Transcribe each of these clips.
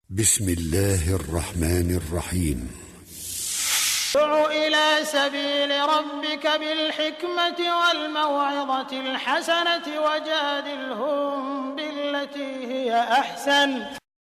بسم الله الرحمن الرحيم. ادع إلى سبيل ربك بالحكمة والموعظة الحسنة وجادلهم بالتي هي أحسن.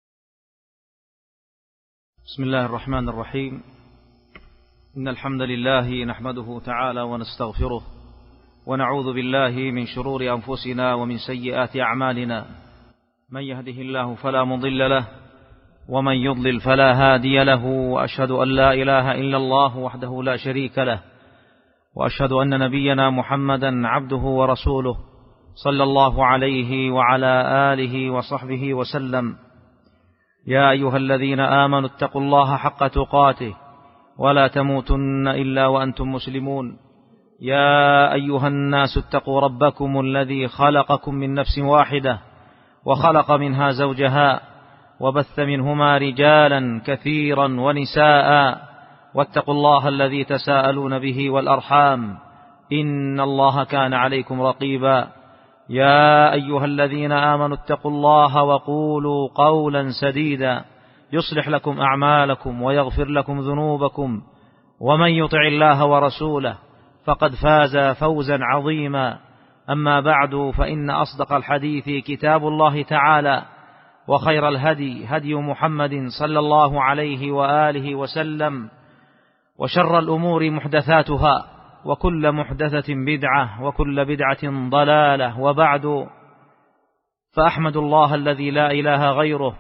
بسم الله الرحمن الرحيم. إن الحمد لله نحمده تعالى ونستغفره ونعوذ بالله من شرور أنفسنا ومن سيئات أعمالنا. من يهده الله فلا مضل له ومن يضلل فلا هادي له، وأشهد أن لا إله إلا الله وحده لا شريك له، وأشهد أن نبينا محمدا عبده ورسوله صلى الله عليه وعلى آله وصحبه وسلم. يا أيها الذين آمنوا اتقوا الله حق تقاته ولا تموتن إلا وأنتم مسلمون. يا أيها الناس اتقوا ربكم الذي خلقكم من نفس واحدة وخلق منها زوجها وبث منهما رجالا كثيرا ونساء، واتقوا الله الذي تساءلون به والأرحام إن الله كان عليكم رقيبا. يا أيها الذين آمنوا اتقوا الله وقولوا قولا سديدا يصلح لكم أعمالكم ويغفر لكم ذنوبكم، ومن يطع الله ورسوله فقد فاز فوزا عظيما. أما بعد، فإن أصدق الحديث كتاب الله تعالى، وخير الهدي هدي محمد صلى الله عليه وآله وسلم، وشر الأمور محدثاتها، وكل محدثة بدعة، وكل بدعة ضلالة. وبعد، فأحمد الله الذي لا إله غيره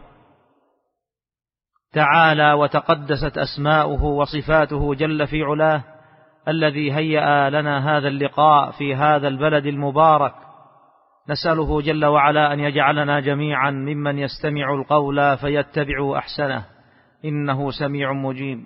تعالى وتقدست أسماؤه وصفاته جل في علاه، الذي هيأ لنا هذا اللقاء في هذا البلد المبارك. نسأله جل وعلا أن يجعلنا جميعا ممن يستمع القول فيتبع أحسنه، إنه سميع مجيب.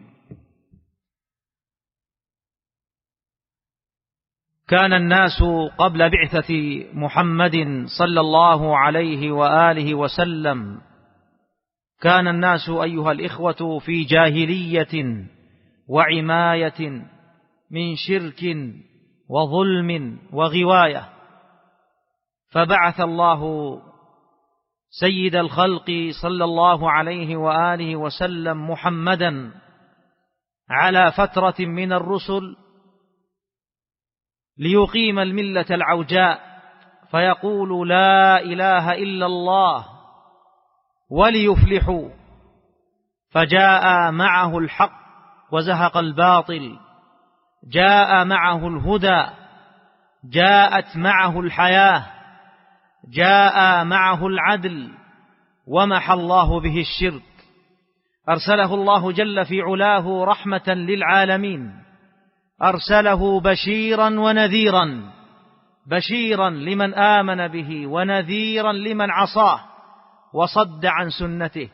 كان الناس قبل بعثة محمد صلى الله عليه وآله وسلم، كان الناس أيها الإخوة في جاهلية وعماية من شرك وظلم وغواية، فبعث الله سيد الخلق صلى الله عليه وآله وسلم محمدا على فترة من الرسل ليقيم الملة العوجاء، فيقول لا إله إلا الله وليفلحوا. فجاء معه الحق وزهق الباطل، جاء معه الهدى، جاءت معه الحياة، جاء معه العدل، ومحى الله به الشرك. أرسله الله جل في علاه رحمة للعالمين، أرسله بشيرا ونذيرا، بشيرا لمن آمن به ونذيرا لمن عصاه وصد عن سنته.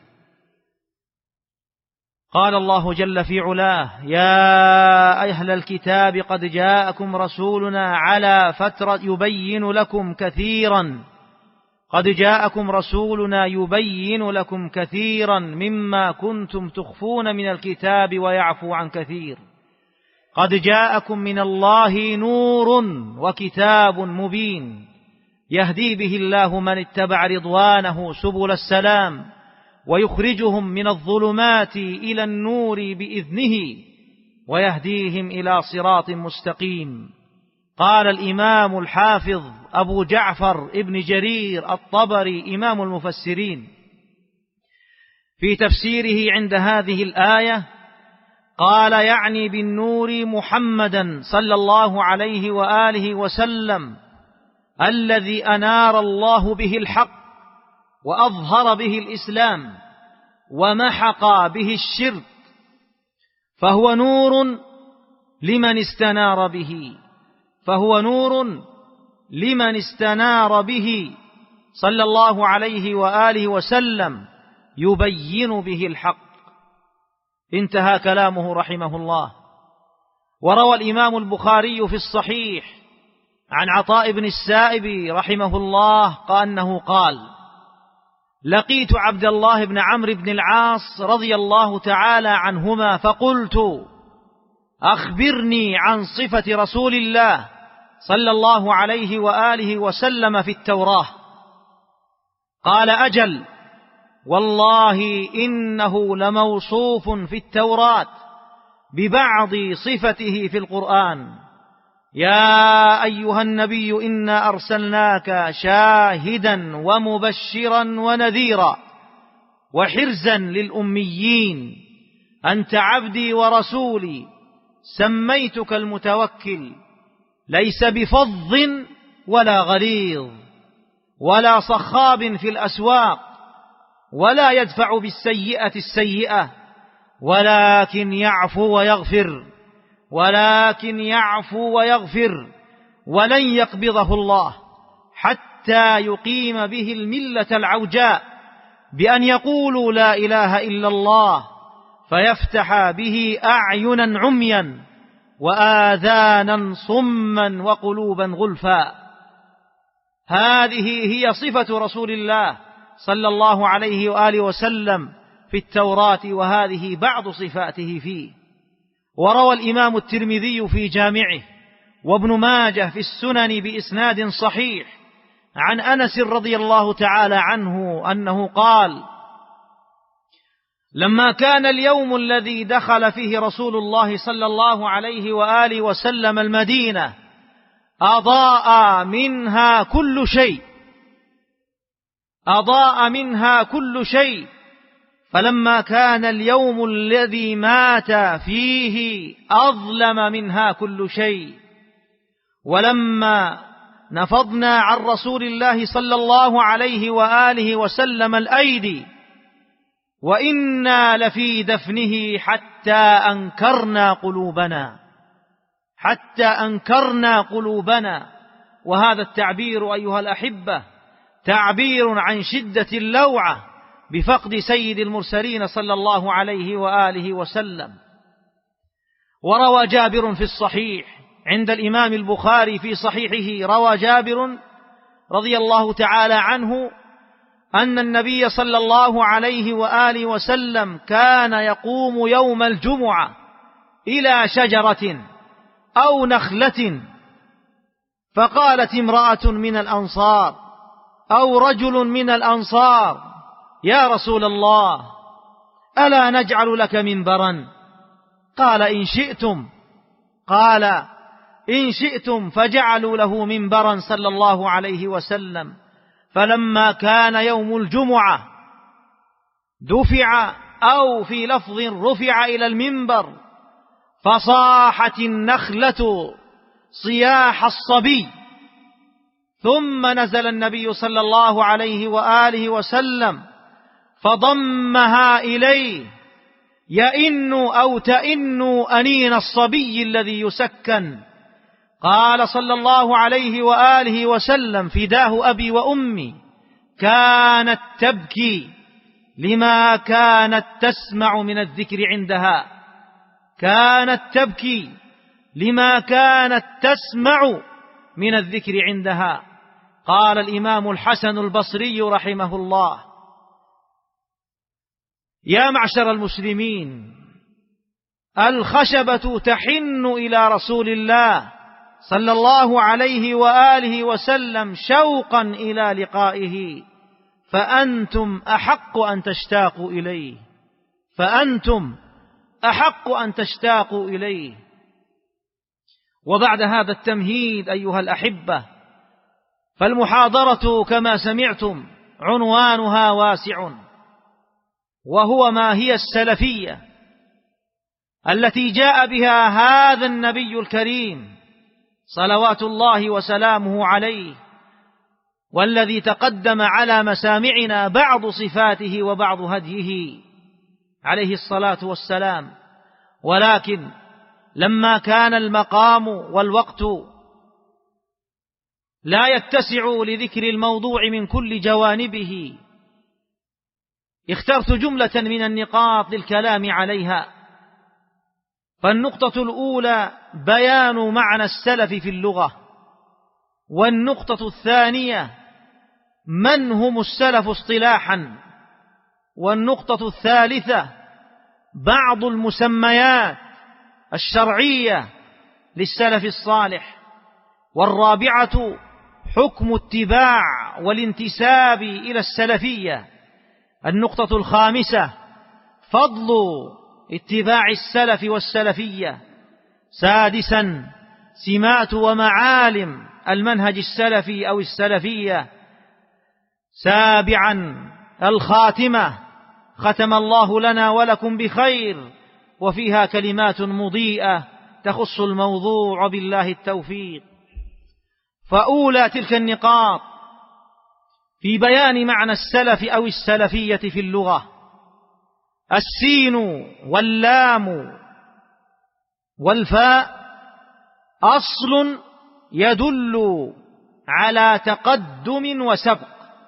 قال الله جل في علاه: يا أهل الكتاب قد جاءكم رسولنا على فترة يبين لكم كثيرا، قد جاءكم رسولنا يبين لكم كثيرا مما كنتم تخفون من الكتاب ويعفو عن كثير، قد جاءكم من الله نور وكتاب مبين يهدي به الله من اتبع رضوانه سبل السلام ويخرجهم من الظلمات إلى النور بإذنه ويهديهم إلى صراط مستقيم. قال الإمام الحافظ أبو جعفر ابن جرير الطبري إمام المفسرين في تفسيره عند هذه الآية، قال يعني بالنور محمدا صلى الله عليه وآله وسلم الذي أنار الله به الحق وأظهر به الإسلام ومحق به الشرك، فهو نور لمن استنار به، فهو نور لمن استنار به صلى الله عليه وآله وسلم يبين به الحق. انتهى كلامه رحمه الله. وروى الإمام البخاري في الصحيح عن عطاء بن السائب رحمه الله أنه قال: لقيت عبد الله بن عمرو بن العاص رضي الله تعالى عنهما فقلت: أخبرني عن صفة رسول الله صلى الله عليه وآله وسلم في التوراة. قال: أجل، والله إنه لموصوف في التوراة ببعض صفته في القرآن. يا أيها النبي إنا أرسلناك شاهدا ومبشرا ونذيرا وحرزا للأميين أنت عبدي ورسولي سميتك المتوكل ليس بفظ ولا غليظ ولا صخاب في الأسواق ولا يدفع بالسيئة السيئة ولكن يعفو ويغفر ولن يقبضه الله حتى يقيم به الملة العوجاء بأن يقولوا لا إله إلا الله فيفتح به أعينا عميا وآذانا صما وقلوبا غلفا. هذه هي صفة رسول الله صلى الله عليه وآله وسلم في التوراة، وهذه بعض صفاته فيه. وروى الإمام الترمذي في جامعه وابن ماجه في السنن بإسناد صحيح عن أنس رضي الله تعالى عنه أنه قال: لما كان اليوم الذي دخل فيه رسول الله صلى الله عليه وآله وسلم المدينة أضاء منها كل شيء، فلما كان اليوم الذي مات فيه أظلم منها كل شيء. ولما نفضنا عن رسول الله صلى الله عليه وآله وسلم الأيدي وإنا لفي دفنه حتى أنكرنا قلوبنا. وهذا التعبير أيها الأحبة تعبير عن شدة اللوعة بفقد سيد المرسلين صلى الله عليه وآله وسلم. وروى جابر في الصحيح عند الإمام البخاري في صحيحه، روى جابر رضي الله تعالى عنه أن النبي صلى الله عليه وآله وسلم كان يقوم يوم الجمعة إلى شجرة أو نخلة، فقالت امرأة من الأنصار أو رجل من الأنصار: يا رسول الله، ألا نجعل لك منبرا؟ قال: إن شئتم، فجعلوا له منبرا صلى الله عليه وسلم. فلما كان يوم الجمعة دفع، أو في لفظ رفع إلى المنبر، فصاحت النخلة صياح الصبي، ثم نزل النبي صلى الله عليه وآله وسلم فضمها إليه يئن أو تئن أنين الصبي الذي يسكن. قال صلى الله عليه وآله وسلم: فداه أبي وأمي، كانت تبكي لما كانت تسمع من الذكر عندها. قال الإمام الحسن البصري رحمه الله: يا معشر المسلمين، الخشبة تحن إلى رسول الله صلى الله عليه وآله وسلم شوقا إلى لقائه، فأنتم أحق أن تشتاقوا إليه. وبعد هذا التمهيد أيها الأحبة، فالمحاضرة كما سمعتم عنوانها واسع، وهو ما هي السلفية التي جاء بها هذا النبي الكريم صلوات الله وسلامه عليه، والذي تقدم على مسامعنا بعض صفاته وبعض هديه عليه الصلاة والسلام. ولكن لما كان المقام والوقت لا يتسع لذكر الموضوع من كل جوانبه، اخترت جملة من النقاط للكلام عليها. فالنقطة الأولى بيان معنى السلف في اللغة، والنقطة الثانية من هم السلف اصطلاحا، والنقطة الثالثة بعض المسميات الشرعية للسلف الصالح، والرابعة حكم اتباع والانتساب إلى السلفية النقطة الخامسة: فضل اتباع السلف والسلفية. سادسا: سمات ومعالم المنهج السلفي أو السلفية. سابعا: الخاتمة. ختم الله لنا ولكم بخير، وفيها كلمات مضيئة تخص الموضوع، بالله التوفيق. فأولى تلك النقاط في بيان معنى السلف أو السلفية في اللغة: السين واللام والفاء أصل يدل على تقدم وسبق،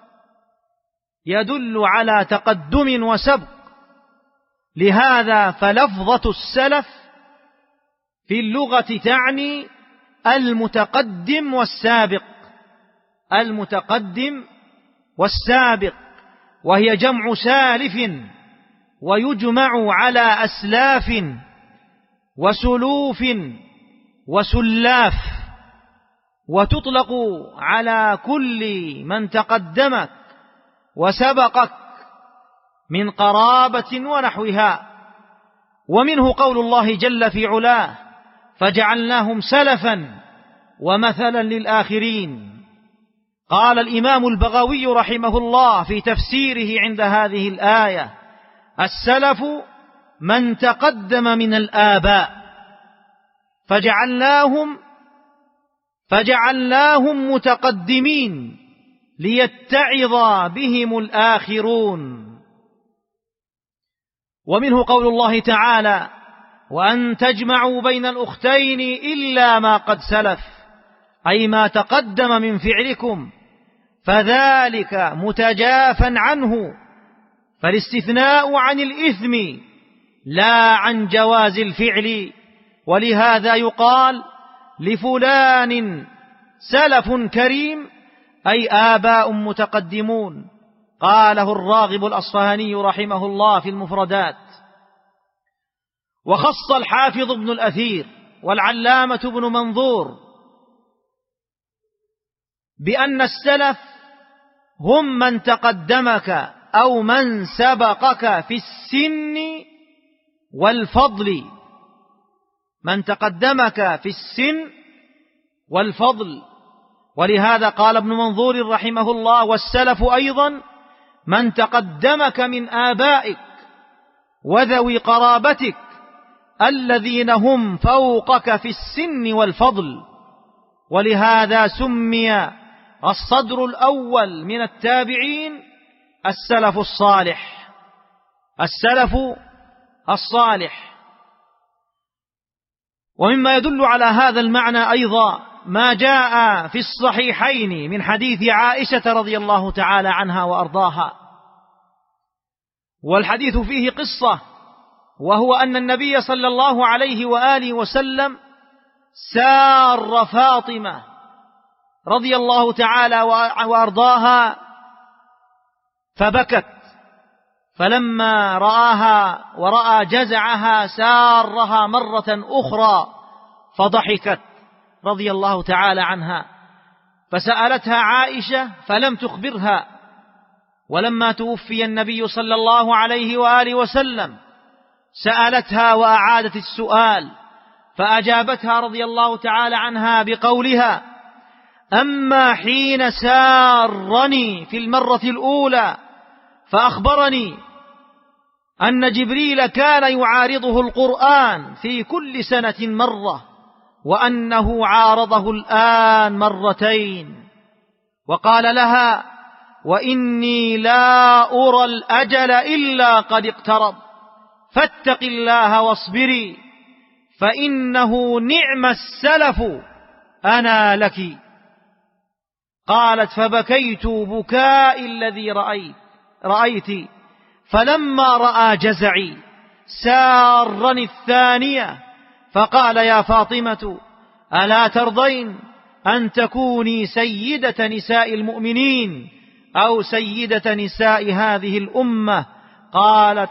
يدل على تقدم وسبق. لهذا فلفظة السلف في اللغة تعني المتقدم والسابق، المتقدم والسابق، وهي جمع سالف، ويجمع على أسلاف وسلوف وسلاف، وتطلق على كل من تقدمك وسبقك من قرابة ونحوها. ومنه قول الله جل في علاه: فجعلناهم سلفا ومثلا للآخرين. قال الإمام البغوي رحمه الله في تفسيره عند هذه الآية: السلف من تقدم من الآباء، فجعلناهم متقدمين ليتعظ بهم الآخرون. ومنه قول الله تعالى: وأن تجمعوا بين الأختين إلا ما قد سلف، أي ما تقدم من فعلكم، فذلك متجافا عنه. فالاستثناء عن الإثم لا عن جواز الفعل، ولهذا يقال لفلان سلف كريم، أي آباء متقدمون. قاله الراغب الأصفهاني رحمه الله في المفردات. وخص الحافظ ابن الأثير والعلامة ابن منظور بأن السلف هم من تقدمك أو من سبقك في السن والفضل، من تقدمك في السن والفضل. ولهذا قال ابن منظور رحمه الله: والسلف أيضا من تقدمك من آبائك وذوي قرابتك الذين هم فوقك في السن والفضل. ولهذا سمي الصدر الأول من التابعين السلف الصالح، السلف الصالح. ومما يدل على هذا المعنى أيضا ما جاء في الصحيحين من حديث عائشة رضي الله تعالى عنها وأرضاها، والحديث فيه قصة، وهو أن النبي صلى الله عليه وآله وسلم سار فاطمة رضي الله تعالى وأرضاها فبكت، فلما رآها ورأى جزعها سارها مرة أخرى فضحكت رضي الله تعالى عنها، فسألتها عائشة فلم تخبرها. ولما توفي النبي صلى الله عليه وآله وسلم سألتها وأعادت السؤال، فأجابتها رضي الله تعالى عنها بقولها: أما حين سارني في المرة الأولى فأخبرني أن جبريل كان يعارضه القرآن في كل سنة مرة، وأنه عارضه الآن مرتين، وقال لها: وإني لا أرى الأجل إلا قد اقترب، فاتق الله واصبري، فإنه نعم السلف أنا لك. قالت: فبكيت بكاء الذي رأيت، فلما رأى جزعي سارني الثانية، فقال: يا فاطمة ألا ترضين أن تكوني سيدة نساء المؤمنين أو سيدة نساء هذه الأمة؟ قالت: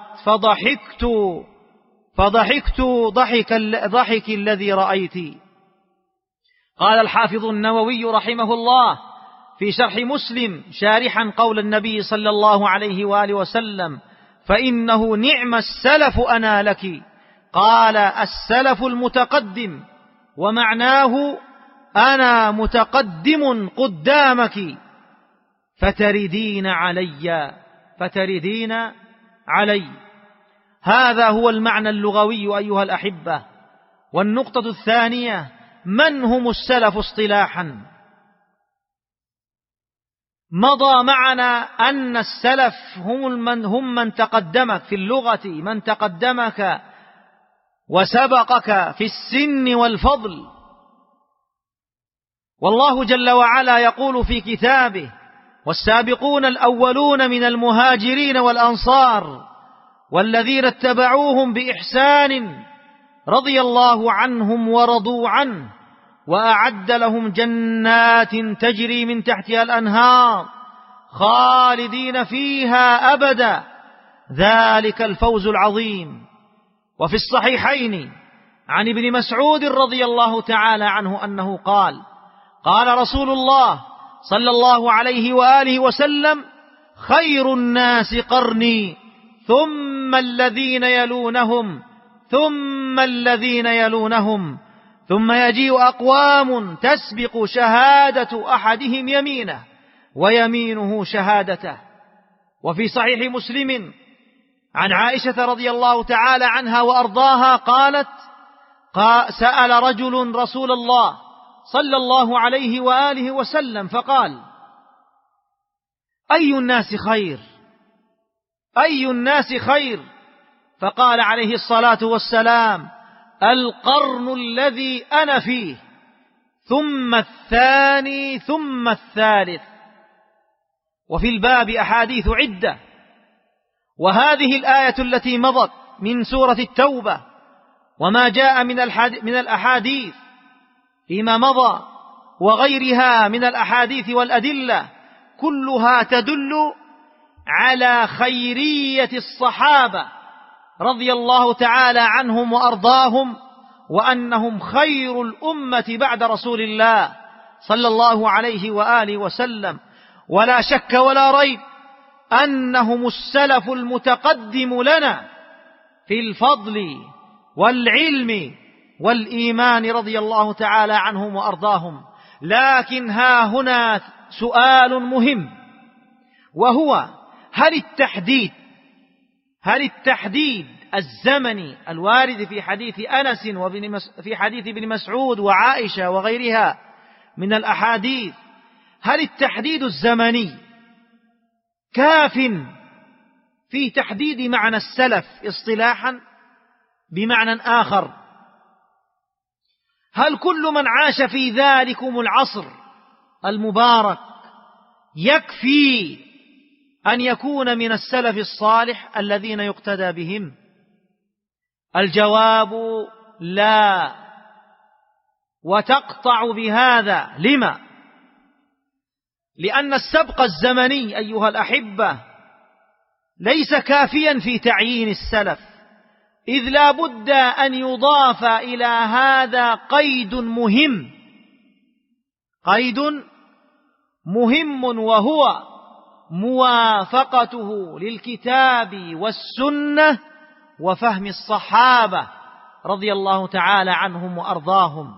فضحكت ضحك الذي رأيت. قال الحافظ النووي رحمه الله في شرح مسلم شارحا قول النبي صلى الله عليه وآله وسلم: فإنه نعم السلف أنا لك، قال: السلف المتقدم، ومعناه أنا متقدم قدامك فتردين علي. هذا هو المعنى اللغوي أيها الأحبة. والنقطة الثانية: من هم السلف اصطلاحا؟ مضى معنا أن السلف هم من تقدمك في اللغة، من تقدمك وسبقك في السن والفضل. والله جل وعلا يقول في كتابه: والسابقون الأولون من المهاجرين والأنصار والذين اتبعوهم بإحسان رضي الله عنهم ورضوا عنه وأعد لهم جنات تجري من تحتها الأنهار خالدين فيها أبدا ذلك الفوز العظيم. وفي الصحيحين عن ابن مسعود رضي الله تعالى عنه أنه قال: قال رسول الله صلى الله عليه وآله وسلم: خير الناس قرني ثم الذين يلونهم ثم الذين يلونهم ثم يجيء أقوام تسبق شهادة أحدهم يمينه ويمينه شهادته. وفي صحيح مسلم عن عائشة رضي الله تعالى عنها وأرضاها قالت: سأل رجل رسول الله صلى الله عليه وآله وسلم فقال: أي الناس خير؟ أي الناس خير؟ فقال عليه الصلاة والسلام: القرن الذي أنا فيه، ثم الثاني، ثم الثالث. وفي الباب أحاديث عدة، وهذه الآية التي مضت من سورة التوبة وما جاء من الأحاديث فيما مضى وغيرها من الأحاديث والأدلة كلها تدل على خيرية الصحابة رضي الله تعالى عنهم وأرضاهم، وأنهم خير الأمة بعد رسول الله صلى الله عليه وآله وسلم. ولا شك ولا ريب أنهم السلف المتقدم لنا في الفضل والعلم والإيمان رضي الله تعالى عنهم وأرضاهم. لكن ها هنا سؤال مهم، وهو: هل التحديد الزمني الوارد في حديث أنس وفي حديث ابن مسعود وعائشة وغيرها من الأحاديث، هل التحديد الزمني كاف في تحديد معنى السلف اصطلاحا بمعنى آخر؟ هل كل من عاش في ذلكم العصر المبارك يكفي أن يكون من السلف الصالح الذين يقتدى بهم؟ الجواب لا، وتقطع بهذا. لما؟ لأن السبق الزمني أيها الأحبة ليس كافيا في تعيين السلف، إذ لا بد أن يضاف إلى هذا قيد مهم وهو موافقته للكتاب والسنة وفهم الصحابة رضي الله تعالى عنهم وأرضاهم.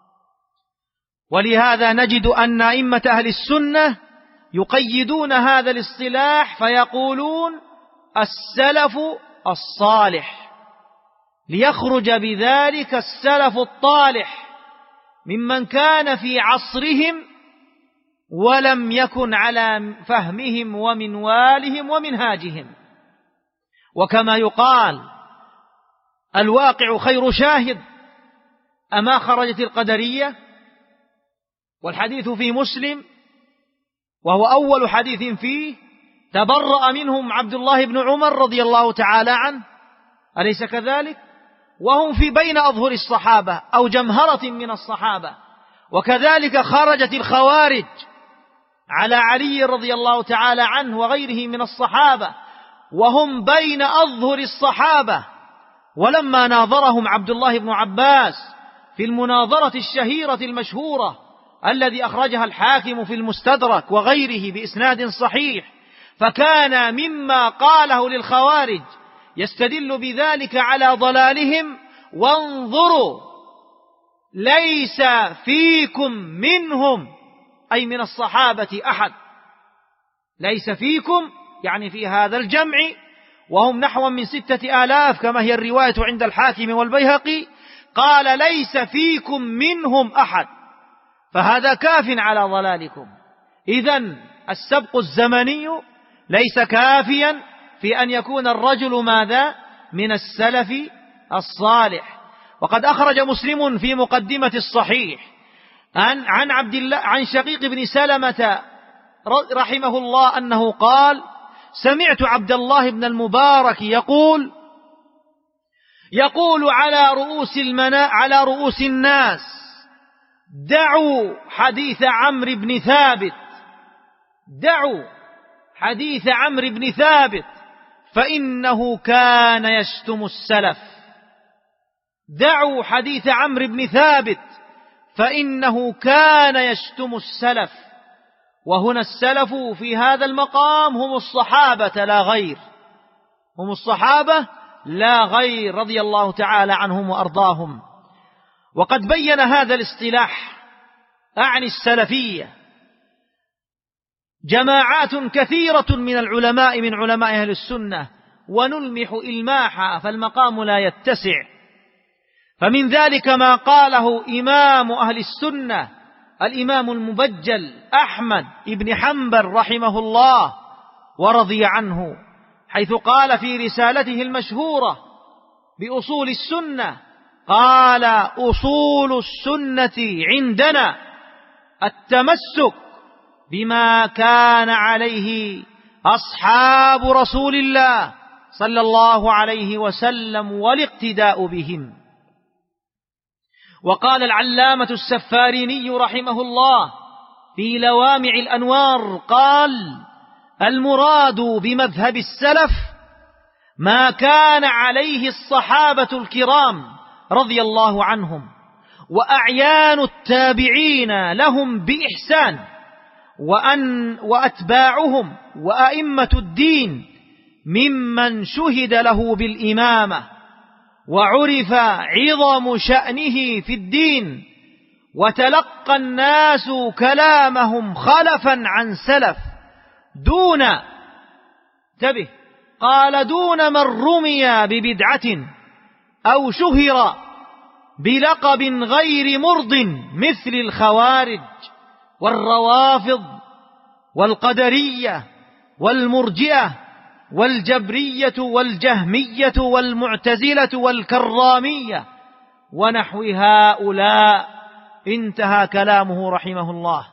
ولهذا نجد أن أئمة أهل السنة يقيدون هذا الاصطلاح فيقولون السلف الصالح، ليخرج بذلك السلف الطالح ممن كان في عصرهم ولم يكن على فهمهم ومنوالهم ومنهاجهم. وكما يقال: الواقع خير شاهد. أما خرجت القدرية؟ والحديث في مسلم وهو أول حديث فيه تبرأ منهم عبد الله بن عمر رضي الله تعالى عنه، أليس كذلك؟ وهم في بين أظهر الصحابة أو جمهرة من الصحابة. وكذلك خرجت الخوارج على علي رضي الله تعالى عنه وغيره من الصحابة وهم بين أظهر الصحابة. ولما ناظرهم عبد الله بن عباس في المناظرة الشهيرة المشهورة الذي أخرجها الحاكم في المستدرك وغيره بإسناد صحيح، فكان مما قاله للخوارج يستدل بذلك على ضلالهم: وانظروا ليس فيكم منهم، أي من الصحابة، أحد. ليس فيكم يعني في هذا الجمع، وهم نحو من 6,000 كما هي الرواية عند الحاكم والبيهقي، قال: ليس فيكم منهم أحد، فهذا كاف على ضلالكم. إذن السبق الزمني ليس كافيا في أن يكون الرجل ماذا؟ من السلف الصالح. وقد أخرج مسلم في مقدمة الصحيح عن شقيق بن سلمة رحمه الله أنه قال: سمعت عبد الله بن المبارك يقول على رؤوس الناس: دعوا حديث عمرو بن ثابت، دعوا حديث عمرو بن ثابت فإنه كان يشتم السلف. دعوا حديث عمرو بن ثابت فإنه كان يشتم السلف. وهنا السلف في هذا المقام هم الصحابة لا غير، هم الصحابة لا غير رضي الله تعالى عنهم وأرضاهم. وقد بين هذا الاصطلاح أعني السلفية جماعات كثيرة من العلماء من علماء أهل السنة، ونلمح إلماحا فالمقام لا يتسع. فمن ذلك ما قاله إمام أهل السنة الإمام المبجل أحمد بن حنبل رحمه الله ورضي عنه، حيث قال في رسالته المشهورة بأصول السنة، قال: أصول السنة عندنا التمسك بما كان عليه أصحاب رسول الله صلى الله عليه وسلم والاقتداء بهم. وقال العلامة السفاريني رحمه الله في لوامع الأنوار، قال: المراد بمذهب السلف ما كان عليه الصحابة الكرام رضي الله عنهم وأعيان التابعين لهم بإحسان وأتباعهم وأئمة الدين ممن شهد له بالإمامة وعرف عظم شأنه في الدين، وتلقى الناس كلامهم خلفا عن سلف دون من رمي ببدعة أو شهر بلقب غير مرض مثل الخوارج والروافض والقدرية والمرجئة والجبرية والجهمية والمعتزلة والكرامية ونحو هؤلاء. انتهى كلامه رحمه الله.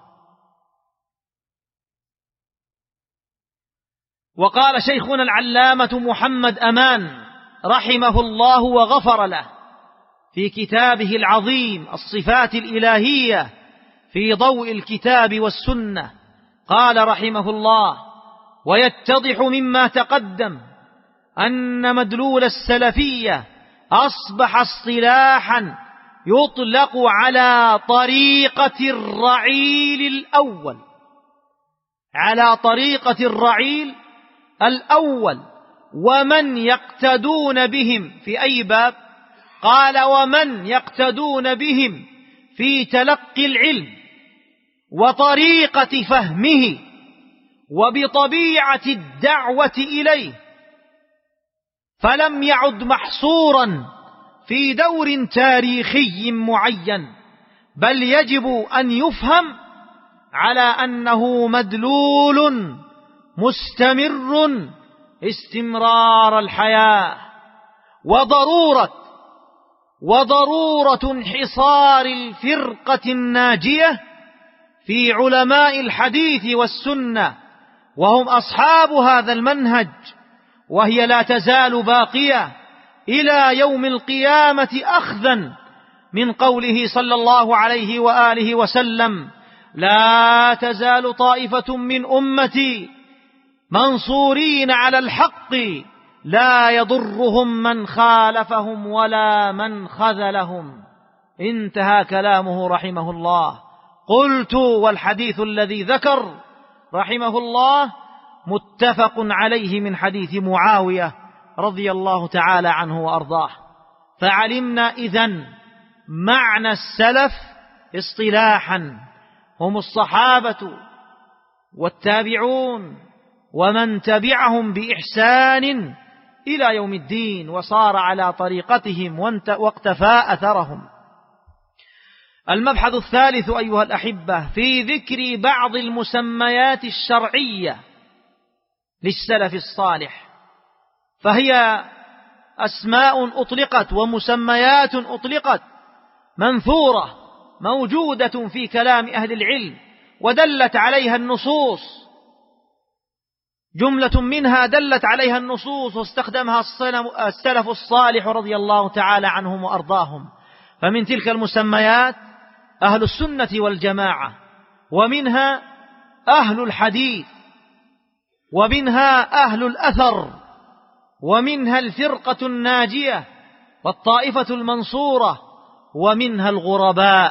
وقال شيخنا العلامة محمد أمان رحمه الله وغفر له في كتابه العظيم الصفات الإلهية في ضوء الكتاب والسنة، قال رحمه الله: ويتضح مما تقدم أن مدلول السلفية أصبح اصطلاحا يطلق على طريقة الرعيل الأول، على طريقة الرعيل الأول، ومن يقتدون بهم في أي باب؟ قال: ومن يقتدون بهم في تلقي العلم وطريقة فهمه وبطبيعة الدعوة إليه، فلم يعد محصورا في دور تاريخي معين، بل يجب أن يفهم على أنه مدلول مستمر استمرار الحياة، وضرورة انحصار الفرقة الناجية في علماء الحديث والسنة، وهم أصحاب هذا المنهج، وهي لا تزال باقية إلى يوم القيامة، أخذا من قوله صلى الله عليه وآله وسلم: لا تزال طائفة من أمتي منصورين على الحق لا يضرهم من خالفهم ولا من خذلهم. انتهى كلامه رحمه الله. قلت: والحديث الذي ذكر رحمه الله متفق عليه من حديث معاوية رضي الله تعالى عنه وأرضاه. فعلمنا إذن معنى السلف اصطلاحا هم الصحابة والتابعون ومن تبعهم بإحسان إلى يوم الدين وصار على طريقتهم واقتفى أثرهم. المبحث الثالث أيها الأحبة في ذكر بعض المسميات الشرعية للسلف الصالح، فهي أسماء أطلقت ومسميات أطلقت منثورة موجودة في كلام أهل العلم ودلت عليها النصوص، جملة منها دلت عليها النصوص واستخدمها السلف الصالح رضي الله تعالى عنهم وأرضاهم. فمن تلك المسميات أهل السنة والجماعة، ومنها أهل الحديث، ومنها أهل الأثر، ومنها الفرقة الناجية والطائفة المنصورة، ومنها الغرباء.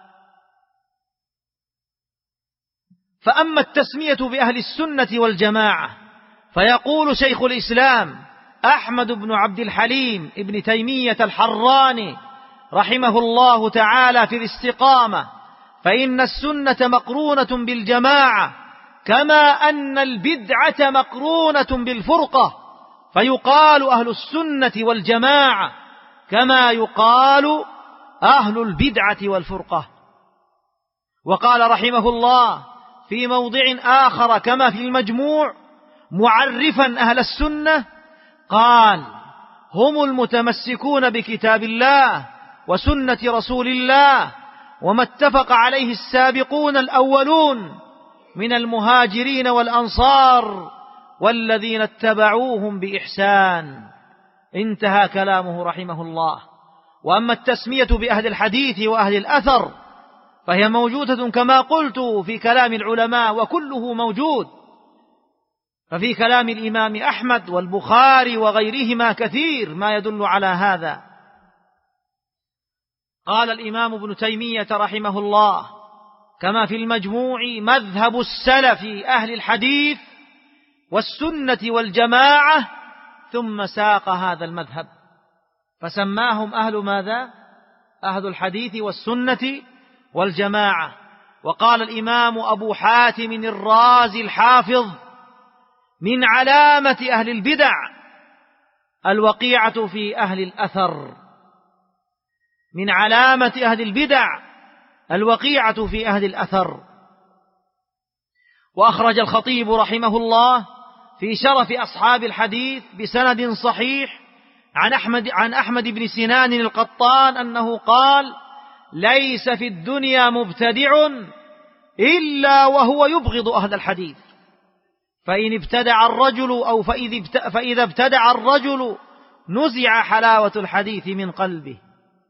فأما التسمية بأهل السنة والجماعة فيقول شيخ الإسلام أحمد بن عبد الحليم ابن تيمية الحراني رحمه الله تعالى في الاستقامة: فإن السنة مقرونة بالجماعة كما أن البدعة مقرونة بالفرقة، فيقال أهل السنة والجماعة كما يقال أهل البدعة والفرقة. وقال رحمه الله في موضع آخر كما في المجموع معرفا أهل السنة، قال: هم المتمسكون بكتاب الله وسنة رسول الله وما اتفق عليه السابقون الأولون من المهاجرين والأنصار والذين اتبعوهم بإحسان. انتهى كلامه رحمه الله. وأما التسمية بأهل الحديث وأهل الأثر فهي موجودة كما قلت في كلام العلماء وكله موجود، ففي كلام الإمام أحمد والبخاري وغيرهما كثير ما يدل على هذا. قال الإمام ابن تيمية رحمه الله كما في المجموع: مذهب السلف أهل الحديث والسنة والجماعة، ثم ساق هذا المذهب فسماهم أهل ماذا؟ أهل الحديث والسنة والجماعة. وقال الإمام أبو حاتم الرازي الحافظ: من علامة أهل البدع الوقيعة في أهل الأثر. من علامة أهل البدع الوقيعة في أهل الأثر. وأخرج الخطيب رحمه الله في شرف أصحاب الحديث بسند صحيح عن أحمد بن سنان القطان أنه قال: ليس في الدنيا مبتدع إلا وهو يبغض أهل الحديث، فإن ابتدع الرجل أو فإذا ابتدع الرجل نزع حلاوة الحديث من قلبه.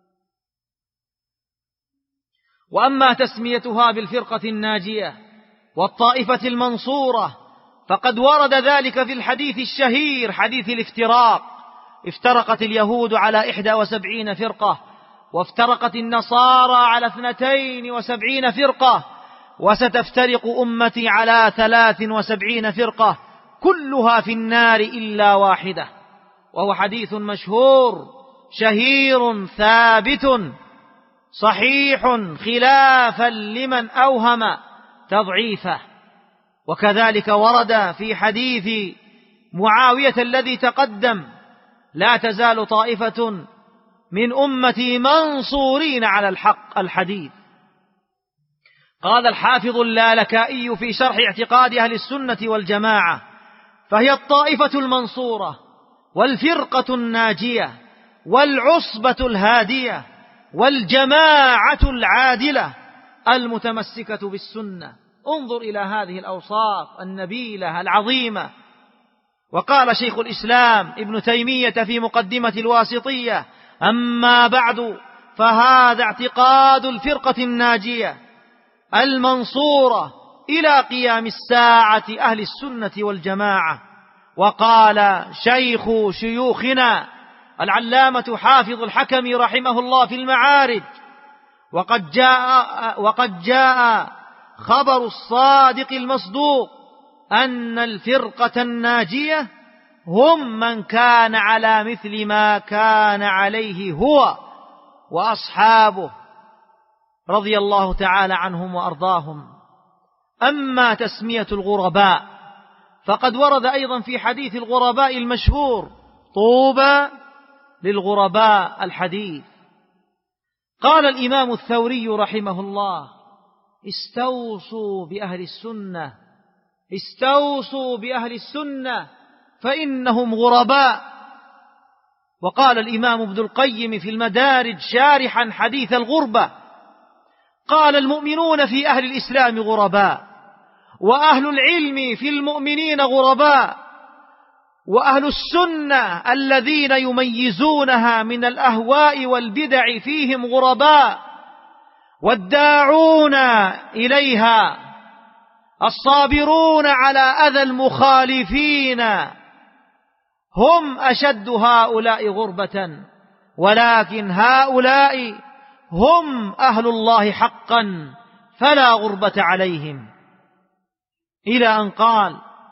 وأما تسميتها بالفرقة الناجية والطائفة المنصورة فقد ورد ذلك في الحديث الشهير حديث الافتراق: افترقت اليهود على 71 فرقة، وافترقت النصارى على 72 فرقة، وستفترق أمتي على 73 فرقة، كلها في النار إلا واحدة. وهو حديث مشهور شهير ثابت صحيح خلافا لمن أوهم تضعيفه. وكذلك ورد في حديث معاوية الذي تقدم: لا تزال طائفة من أمتي منصورين على الحق الحديث. قال الحافظ اللالكائي في شرح اعتقاد أهل السنة والجماعة: فهي الطائفة المنصورة والفرقة الناجية والعصبة الهادية والجماعة العادلة المتمسكة بالسنة. انظر إلى هذه الأوصاف النبيلة العظيمة. وقال شيخ الإسلام ابن تيمية في مقدمة الواسطية: أما بعد فهذا اعتقاد الفرقة الناجية المنصورة إلى قيام الساعة أهل السنة والجماعة. وقال شيخ شيوخنا العلامة حافظ الحكم رحمه الله في المعارج: وقد جاء خبر الصادق المصدوق أن الفرقة الناجية هم من كان على مثل ما كان عليه هو وأصحابه رضي الله تعالى عنهم وأرضاهم. أما تسمية الغرباء فقد ورد أيضا في حديث الغرباء المشهور: طوبى للغرباء الحديث. قال الإمام الثوري رحمه الله: استوصوا بأهل السنة فإنهم غرباء. وقال الإمام ابن القيم في المدارج شارحا حديث الغربة: قال: المؤمنون في أهل الإسلام غرباء، وأهل العلم في المؤمنين غرباء، وأهل السنة الذين يميزونها من الأهواء والبدع فيهم غرباء، والداعون إليها الصابرون على أذى المخالفين هم أشد هؤلاء غربة، ولكن هؤلاء هم أهل الله حقا فلا غربة عليهم، إلى أن قال: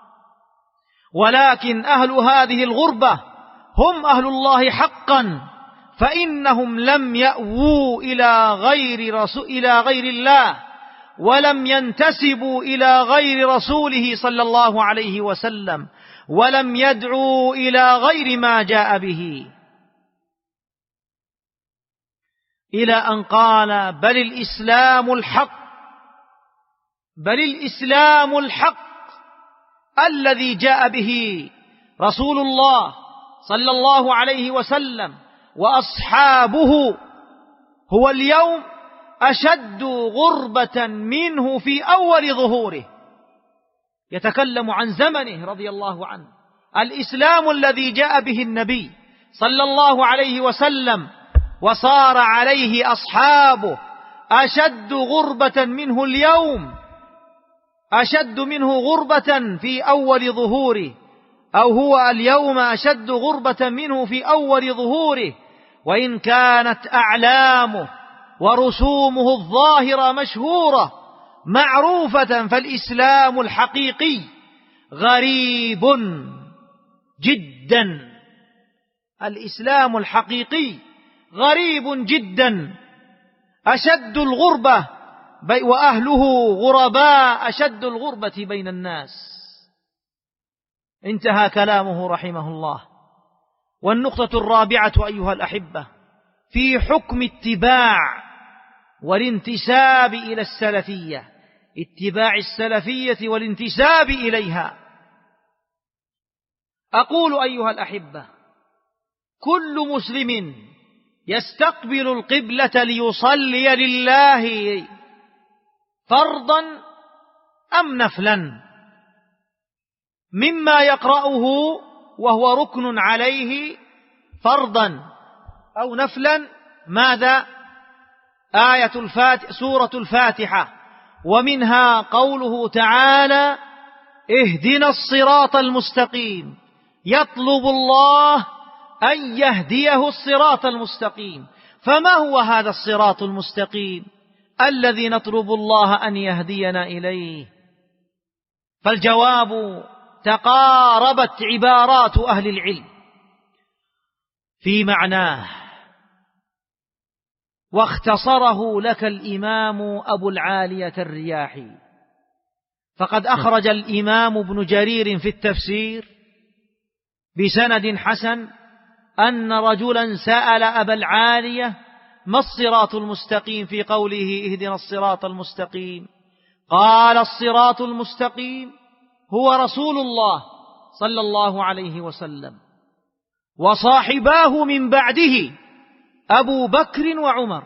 ولكن أهل هذه الغربة هم أهل الله حقا، فإنهم لم يأووا إلى غير الله، ولم ينتسبوا إلى غير رسوله صلى الله عليه وسلم، ولم يدعوا إلى غير ما جاء به، إلى أن قال: بل الإسلام الحق الذي جاء به رسول الله صلى الله عليه وسلم وأصحابه هو اليوم أشد غربة منه في أول ظهوره. يتكلم عن زمنه رضي الله عنه. الإسلام الذي جاء به النبي صلى الله عليه وسلم وصار عليه أصحابه أشد غربة منه اليوم، أشد منه غربة في أول ظهوره، أو هو اليوم أشد غربة منه في أول ظهوره. وإن كانت أعلامه ورسومه الظاهرة مشهورة معروفة، فالإسلام الحقيقي غريب جدا. الإسلام الحقيقي غريب جدا، أشد الغربة، وأهله غرباء أشد الغربة بين الناس. انتهى كلامه رحمه الله. والنقطة الرابعة أيها الأحبة في حكم اتباع والانتساب إلى السلفية، اتباع السلفية والانتساب إليها. أقول أيها الأحبة: كل مسلم يستقبل القبلة ليصلي لله فرضا أم نفلا مما يقرأه وهو ركن عليه فرضا أو نفلا، ماذا؟ سورة الفاتحة، ومنها قوله تعالى: اهدنا الصراط المستقيم، يطلب الله أن يهديه الصراط المستقيم. فما هو هذا الصراط المستقيم الذي نطلب الله أن يهدينا إليه؟ فالجواب: تقاربت عبارات أهل العلم في معناه، واختصره لك الإمام أبو العالية الرياحي. فقد أخرج الإمام ابن جرير في التفسير بسند حسن أن رجلا سأل أبا العالية: ما الصراط المستقيم؟ في قوله اهدنا الصراط المستقيم، قال: الصراط المستقيم هو رسول الله صلى الله عليه وسلم وصاحباه من بعده أبو بكر وعمر.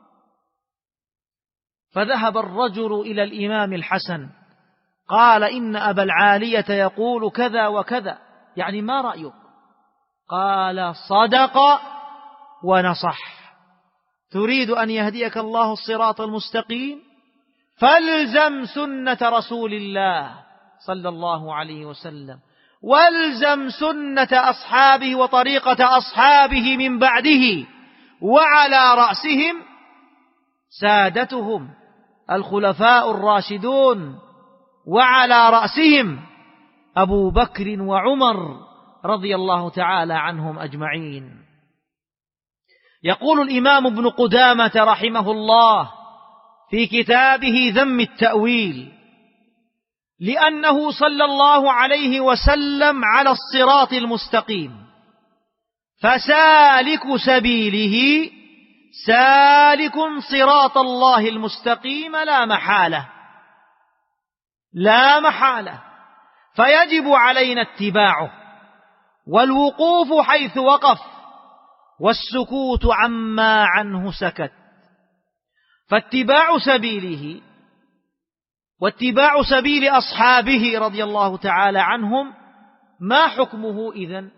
فذهب الرجل إلى الإمام الحسن قال: إن أبا العالية يقول كذا وكذا، يعني ما رأيك؟ قال: صدق ونصح. تريد أن يهديك الله الصراط المستقيم؟ فالزم سنة رسول الله صلى الله عليه وسلم، والزم سنة أصحابه وطريقة أصحابه من بعده، وعلى رأسهم سادتهم الخلفاء الراشدون، وعلى رأسهم أبو بكر وعمر رضي الله تعالى عنهم أجمعين. يقول الإمام ابن قدامة رحمه الله في كتابه ذم التأويل: لأنه صلى الله عليه وسلم على الصراط المستقيم، فسالك سبيله سالك صراط الله المستقيم لا محالة، فيجب علينا اتباعه والوقوف حيث وقف والسكوت عما عنه سكت. فاتباع سبيله واتباع سبيل أصحابه رضي الله تعالى عنهم ما حكمه إذن؟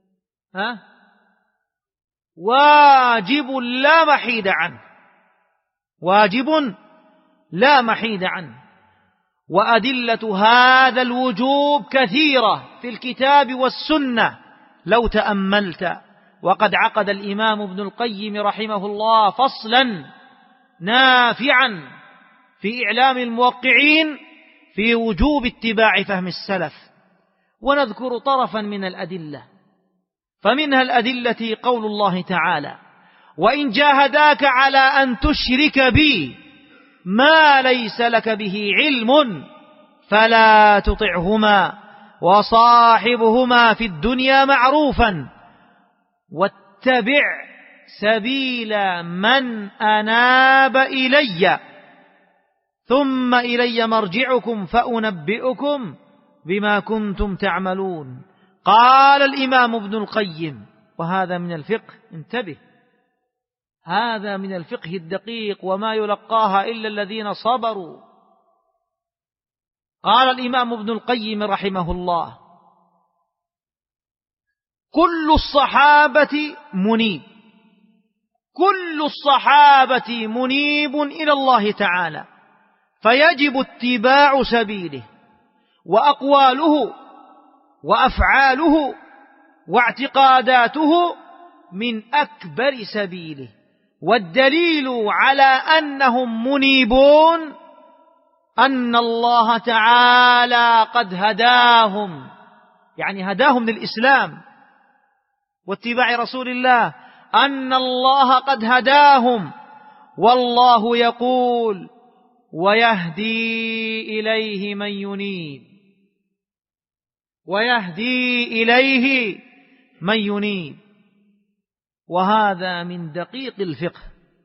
واجب لا محيد عنه، واجب لا محيد عنه. وأدلة هذا الوجوب كثيرة في الكتاب والسنة لو تأملت. وقد عقد الإمام ابن القيم رحمه الله فصلا نافعا في إعلام الموقعين في وجوب اتباع فهم السلف، ونذكر طرفا من الأدلة. فمنها الأدلة قول الله تعالى: وإن جاهداك على أن تشرك بي ما ليس لك به علم فلا تطعهما وصاحبهما في الدنيا معروفا واتبع سبيل من أناب إلي ثم إلي مرجعكم فأنبئكم بما كنتم تعملون. قال الإمام ابن القيم، وهذا من الفقه، انتبه، هذا من الفقه الدقيق وما يلقاها إلا الذين صبروا. قال الإمام ابن القيم رحمه الله: كل الصحابة منيب، كل الصحابة منيب إلى الله تعالى، فيجب اتباع سبيله، وأقواله وأفعاله واعتقاداته من أكبر سبيله. والدليل على أنهم منيبون أن الله تعالى قد هداهم، يعني هداهم للإسلام واتباع رسول الله، أن الله قد هداهم. والله يقول: ويهدي إليه من ينيب، ويهدي إليه من ينيب. وهذا من دقيق الفقه.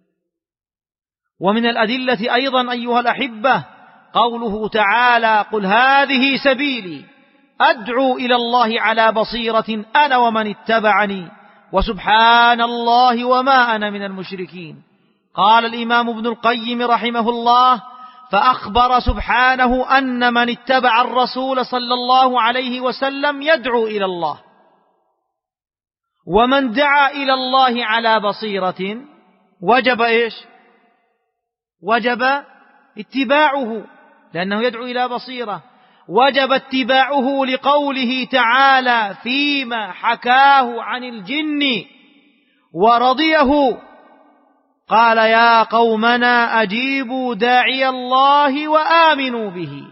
ومن الأدلة أيضا أيها الأحبة قوله تعالى: قل هذه سبيلي أدعو إلى الله على بصيرة أنا ومن اتبعني وسبحان الله وما أنا من المشركين. قال الإمام ابن القيم رحمه الله: فأخبر سبحانه أن من اتبع الرسول صلى الله عليه وسلم يدعو إلى الله، ومن دعا إلى الله على بصيرة وجب إيش؟ وجب اتباعه، لأنه يدعو إلى بصيرة. وجب اتباعه لقوله تعالى فيما حكاه عن الجن ورضيه: قال يا قومنا أجيبوا داعي الله وآمنوا به.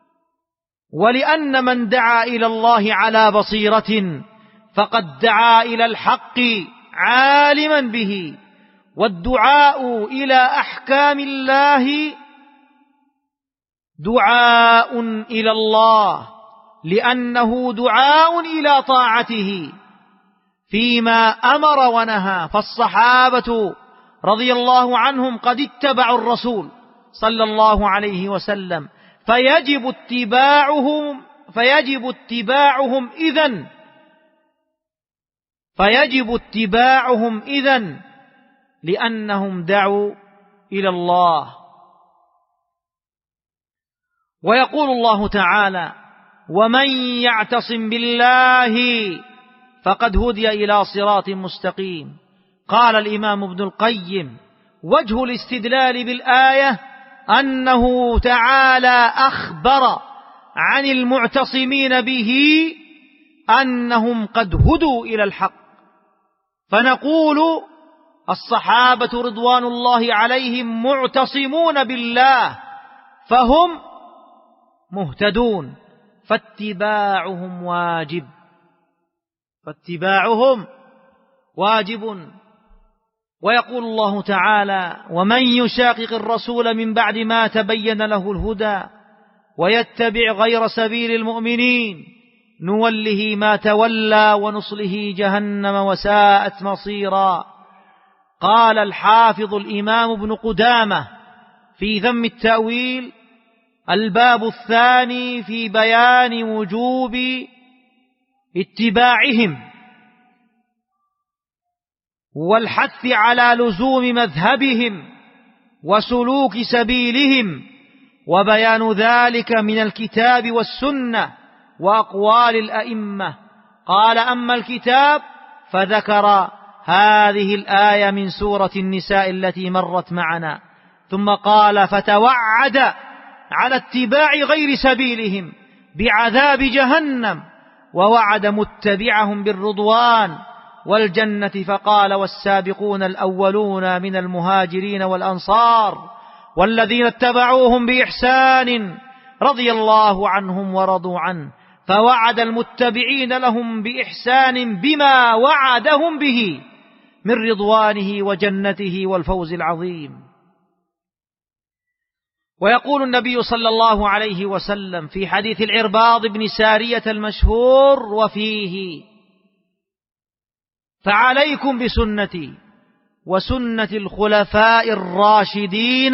ولأن من دعا إلى الله على بصيرة فقد دعا إلى الحق عالما به. والدعاء إلى أحكام الله دعاء إلى الله، لأنه دعاء إلى طاعته فيما أمر ونهى. فالصحابة رضي الله عنهم قد اتبعوا الرسول صلى الله عليه وسلم، فيجب اتباعهم إذن لأنهم دعوا إلى الله. ويقول الله تعالى: ومن يعتصم بالله فقد هدي إلى صراط مستقيم. قال الإمام ابن القيم: وجه الاستدلال بالآية أنه تعالى أخبر عن المعتصمين به أنهم قد هدوا إلى الحق، فنقول الصحابة رضوان الله عليهم معتصمون بالله فهم مهتدون، فاتباعهم واجب. ويقول الله تعالى: ومن يشاقق الرسول من بعد ما تبين له الهدى ويتبع غير سبيل المؤمنين نوله ما تولى ونصله جهنم وساءت مصيرا. قال الحافظ الإمام ابن قدامة في ذم التأويل: الباب الثاني في بيان وجوب اتباعهم والحث على لزوم مذهبهم وسلوك سبيلهم، وبيان ذلك من الكتاب والسنة وأقوال الأئمة. قال: أما الكتاب فذكر هذه الآية من سورة النساء التي مرت معنا، ثم قال: فتوعد على اتباع غير سبيلهم بعذاب جهنم، ووعد متبعهم بالرضوان والجنة، فقال: والسابقون الأولون من المهاجرين والأنصار والذين اتبعوهم بإحسان رضي الله عنهم ورضوا عنه، فوعد المتبعين لهم بإحسان بما وعدهم به من رضوانه وجنته والفوز العظيم. ويقول النبي صلى الله عليه وسلم في حديث العرباض بن سارية المشهور وفيه: فعليكم بسنتي وسنة الخلفاء الراشدين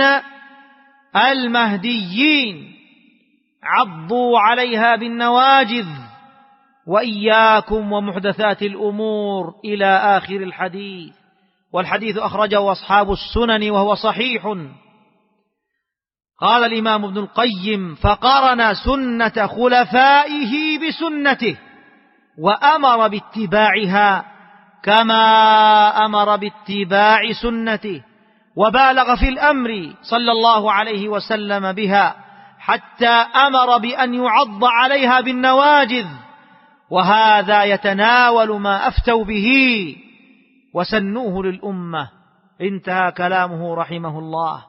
المهديين عضوا عليها بالنواجذ وإياكم ومحدثات الأمور إلى آخر الحديث. والحديث أخرجه أصحاب السنن وهو صحيح. قال الإمام ابن القيم: فقرن سنة خلفائه بسنته وأمر باتباعها كما أمر باتباع سنته، وبالغ في الأمر صلى الله عليه وسلم بها حتى أمر بأن يعض عليها بالنواجذ، وهذا يتناول ما أفتوا به وسنوه للأمة. انتهى كلامه رحمه الله.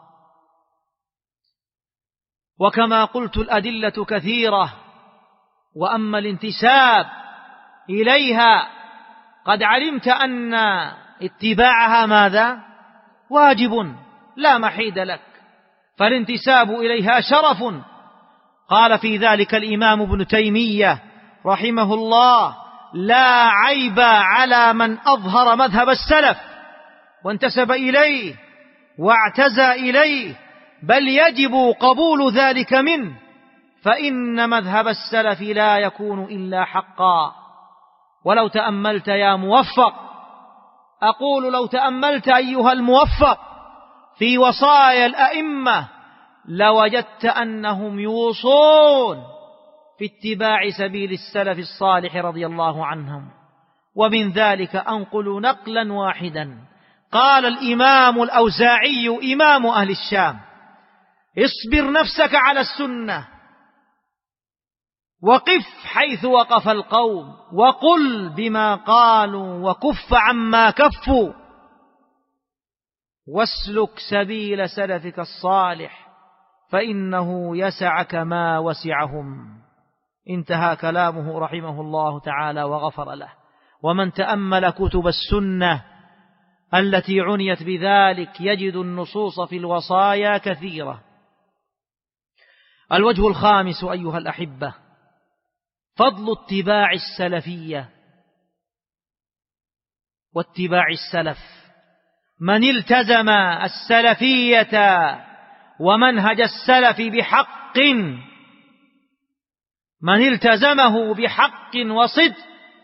وكما قلت الأدلة كثيرة، وأما الانتساب إليها قد علمت أن اتباعها ماذا؟ واجب لا محيد لك، فالانتساب إليها شرف. قال في ذلك الإمام ابن تيمية رحمه الله: لا عيب على من أظهر مذهب السلف وانتسب إليه واعتزى إليه، بل يجب قبول ذلك منه، فإن مذهب السلف لا يكون إلا حقا. ولو تأملت يا موفق، أقول لو تأملت أيها الموفق في وصايا الأئمة لوجدت أنهم يوصون في اتباع سبيل السلف الصالح رضي الله عنهم. ومن ذلك أنقل نقلا واحدا. قال الإمام الأوزاعي إمام أهل الشام: اصبر نفسك على السنة وقف حيث وقف القوم وقل بما قالوا وكف عما كفوا واسلك سبيل سلفك الصالح فإنه يسعك ما وسعهم. انتهى كلامه رحمه الله تعالى وغفر له. ومن تأمل كتب السنة التي عنيت بذلك يجد النصوص في الوصايا كثيرة. الوجه الخامس أيها الأحبة: فضل اتباع السلفية واتباع السلف. من التزم السلفية ومنهج السلف بحق، من التزمه بحق وصدق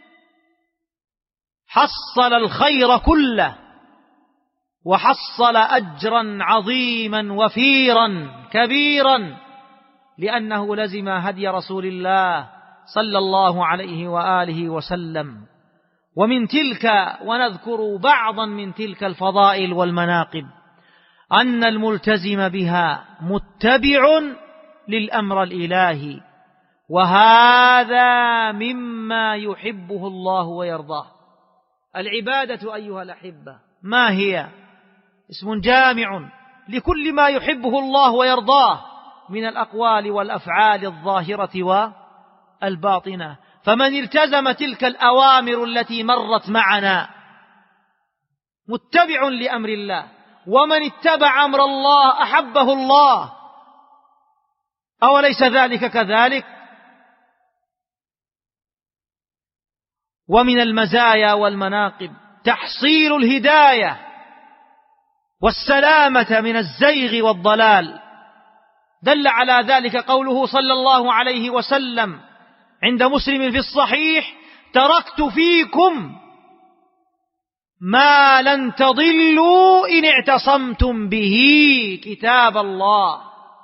حصل الخير كله، وحصل أجرا عظيما وفيرا كبيرا، لأنه لزم هدي رسول الله صلى الله عليه وآله وسلم. ومن تلك، ونذكر بعضا من تلك الفضائل والمناقب، أن الملتزم بها متبع للأمر الإلهي، وهذا مما يحبه الله ويرضاه. العبادة أيها الأحبة ما هي؟ اسم جامع لكل ما يحبه الله ويرضاه من الأقوال والأفعال الظاهرة والباطنة. فمن التزم تلك الأوامر التي مرت معنا متبع لأمر الله، ومن اتبع أمر الله أحبه الله. أوليس ذلك كذلك؟ ومن المزايا والمناقب تحصيل الهداية والسلامة من الزيغ والضلال. دل على ذلك قوله صلى الله عليه وسلم عند مسلم في الصحيح: تركت فيكم ما لن تضلوا إن اعتصمتم به، كتاب الله.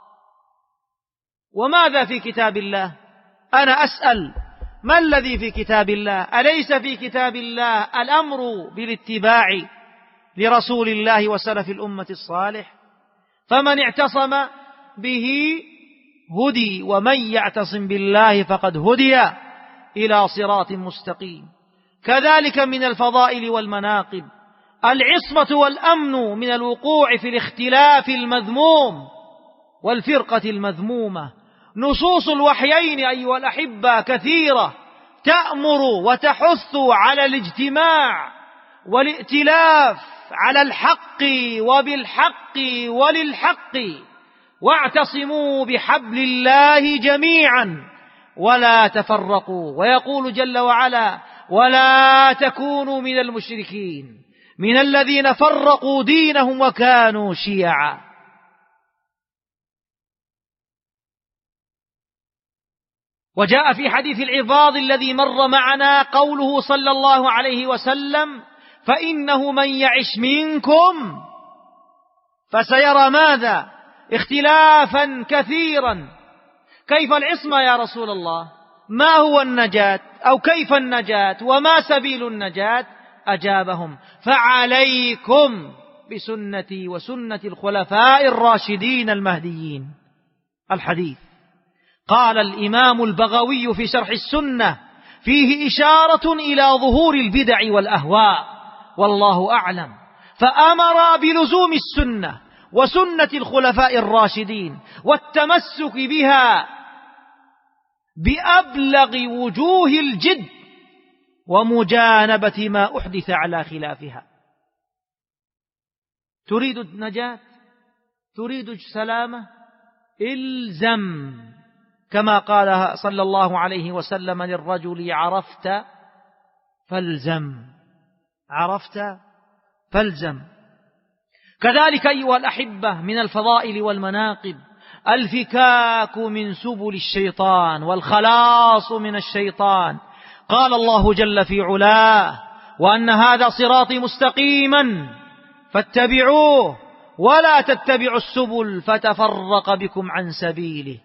وماذا في كتاب الله؟ أنا أسأل: ما الذي في كتاب الله؟ أليس في كتاب الله الأمر بالاتباع لرسول الله وسلف الأمة الصالح؟ فمن اعتصم به هدي، ومن يعتصم بالله فقد هدي إلى صراط مستقيم. كذلك من الفضائل والمناقب العصمة والأمن من الوقوع في الاختلاف المذموم والفرقة المذمومة. نصوص الوحيين أيها الأحبة كثيرة تأمر وتحث على الاجتماع والائتلاف على الحق وبالحق وللحق. واعتصموا بحبل الله جميعا ولا تفرقوا. ويقول جل وعلا: ولا تكونوا من المشركين من الذين فرقوا دينهم وكانوا شيعا. وجاء في حديث العظاض الذي مر معنا قوله صلى الله عليه وسلم: فإنه من يعش منكم فسيرى ماذا؟ اختلافا كثيرا. كيف العصمة يا رسول الله؟ ما هو النجاة؟ أو كيف النجاة؟ وما سبيل النجاة؟ أجابهم: فعليكم بسنتي وسنة الخلفاء الراشدين المهديين. الحديث. قال الإمام البغوي في شرح السنة: فيه إشارة إلى ظهور البدع والأهواء، والله أعلم. فأمر بلزوم السنة وسنة الخلفاء الراشدين والتمسك بها بأبلغ وجوه الجد ومجانبة ما أحدث على خلافها. تريد النجاة؟ تريد السلامة؟ إلزم، كما قال صلى الله عليه وسلم للرجل: عرفت فالزم، عرفت فالزم. كذلك أيها الأحبة من الفضائل والمناقب الفكاك من سبل الشيطان والخلاص من الشيطان. قال الله جل في علاه: وأن هذا صراطي مستقيما فاتبعوه ولا تتبعوا السبل فتفرق بكم عن سبيله.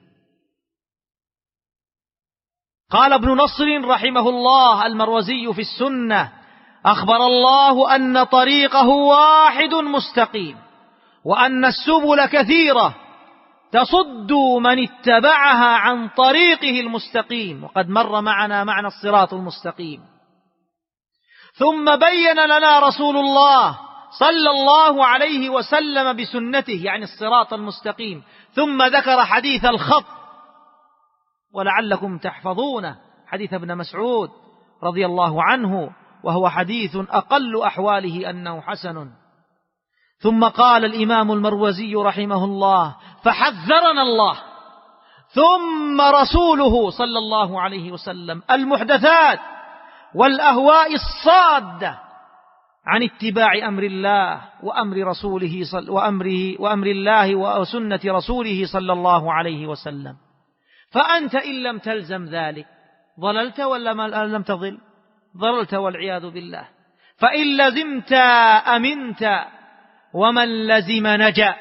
قال ابن نصر رحمه الله المروزي في السنة: أخبر الله أن طريقه واحد مستقيم، وأن السبل كثيرة تصد من اتبعها عن طريقه المستقيم. وقد مر معنا معنى الصراط المستقيم. ثم بين لنا رسول الله صلى الله عليه وسلم بسنته يعني الصراط المستقيم، ثم ذكر حديث الخط، ولعلكم تحفظونه، حديث ابن مسعود رضي الله عنه، وهو حديث أقل أحواله أنه حسن. ثم قال الإمام المروزي رحمه الله: فحذرنا الله ثم رسوله صلى الله عليه وسلم المحدثات والأهواء الصادة عن اتباع أمر الله وأمر رسوله وأمر الله وسنة رسوله صلى الله عليه وسلم. فأنت إن لم تلزم ذلك ضللت ولا لم تضل؟ ضللت والعياذ بالله. فإن لزمت أمنت، ومن لزم نجا.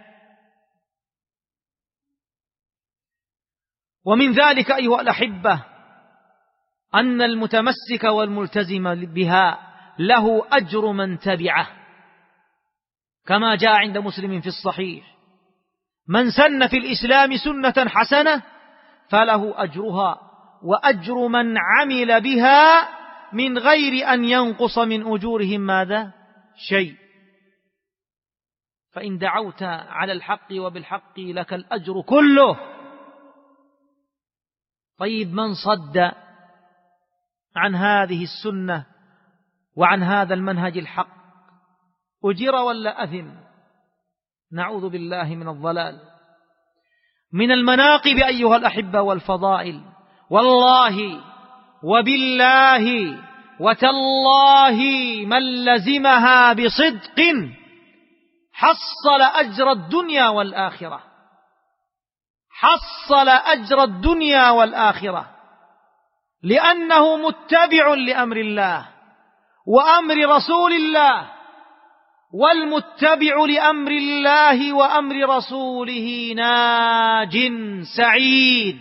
ومن ذلك أيها الأحبة أن المتمسك والملتزم بها له أجر من تبعه، كما جاء عند مسلم في الصحيح: من سن في الإسلام سنة حسنة فله أجرها وأجر من عمل بها من غير أن ينقص من أجورهم ماذا؟ شيء. فإن دعوت على الحق وبالحق لك الأجر كله. طيب من صد عن هذه السنة وعن هذا المنهج الحق أجر ولا أثم؟ نعوذ بالله من الضلال. من المناقب أيها الأحبة والفضائل، والله وبالله وتالله من لزمها بصدق حصل أجر الدنيا والآخرة، حصل أجر الدنيا والآخرة، لأنه متبع لأمر الله وأمر رسول الله، والمتبع لأمر الله وأمر رسوله ناج سعيد،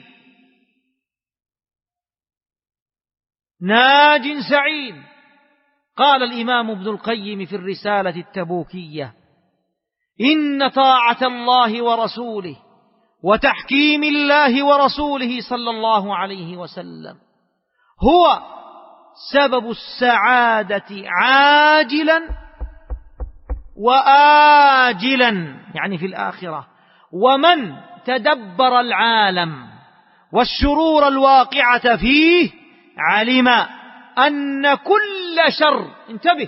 ناج سعيد. قال الإمام ابن القيم في الرسالة التبوكية: إن طاعة الله ورسوله وتحكيم الله ورسوله صلى الله عليه وسلم هو سبب السعادة عاجلا وآجلا، يعني في الآخرة. ومن تدبر العالم والشرور الواقعة فيه علم أن كل شر، انتبه،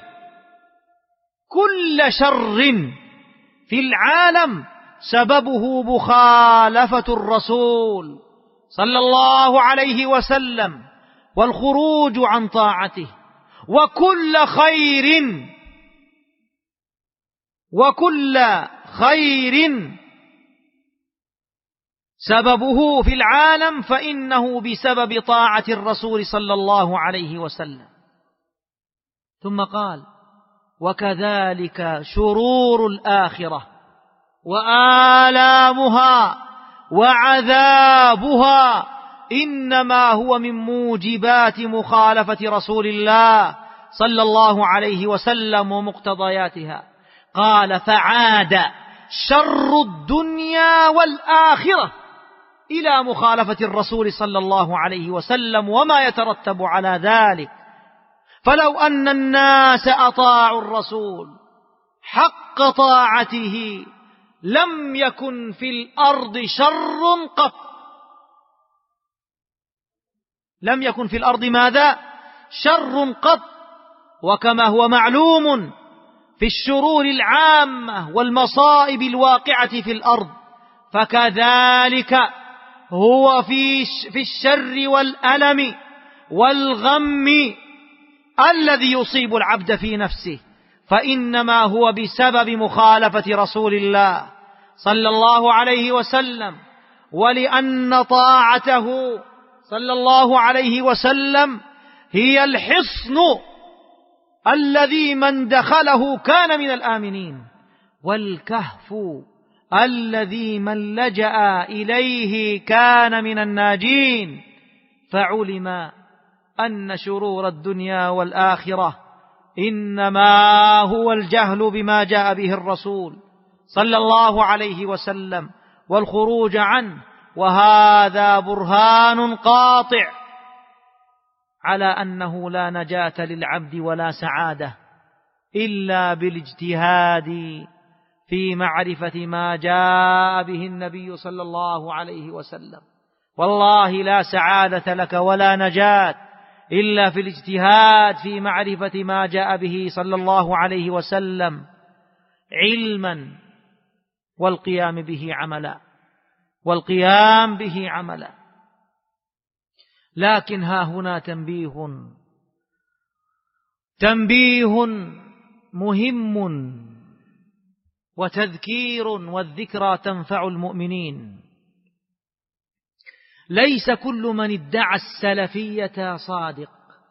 كل شر في العالم سببه مخالفة الرسول صلى الله عليه وسلم والخروج عن طاعته، وكل خير سببه في العالم فإنه بسبب طاعة الرسول صلى الله عليه وسلم. ثم قال: وكذلك شرور الآخرة وآلامها وعذابها إنما هو من موجبات مخالفة رسول الله صلى الله عليه وسلم ومقتضياتها. قال: فعاد شر الدنيا والآخرة إلى مخالفة الرسول صلى الله عليه وسلم وما يترتب على ذلك. فلو أن الناس أطاعوا الرسول حق طاعته لم يكن في الأرض شر قط. لم يكن في الأرض ماذا؟ شر قط. وكما هو معلوم في الشرور العامة والمصائب الواقعة في الأرض، فكذلك هو في الشر والألم والغم الذي يصيب العبد في نفسه، فإنما هو بسبب مخالفة رسول الله صلى الله عليه وسلم، ولأن طاعته صلى الله عليه وسلم هي الحصن الذي من دخله كان من الآمنين، والكهف الذي من لجأ إليه كان من الناجين. فعلم أن شرور الدنيا والآخرة إنما هو الجهل بما جاء به الرسول صلى الله عليه وسلم والخروج عنه، وهذا برهان قاطع على أنه لا نجاة للعبد ولا سعادة إلا بالاجتهاد في معرفة ما جاء به النبي صلى الله عليه وسلم. والله لا سعادة لك ولا نجاة إلا في الاجتهاد في معرفة ما جاء به صلى الله عليه وسلم علما والقيام به عملا، والقيام به عملا. لكن ها هنا تنبيه مهم وتذكير، والذكرى تنفع المؤمنين. ليس كل من ادعى السلفية صادق،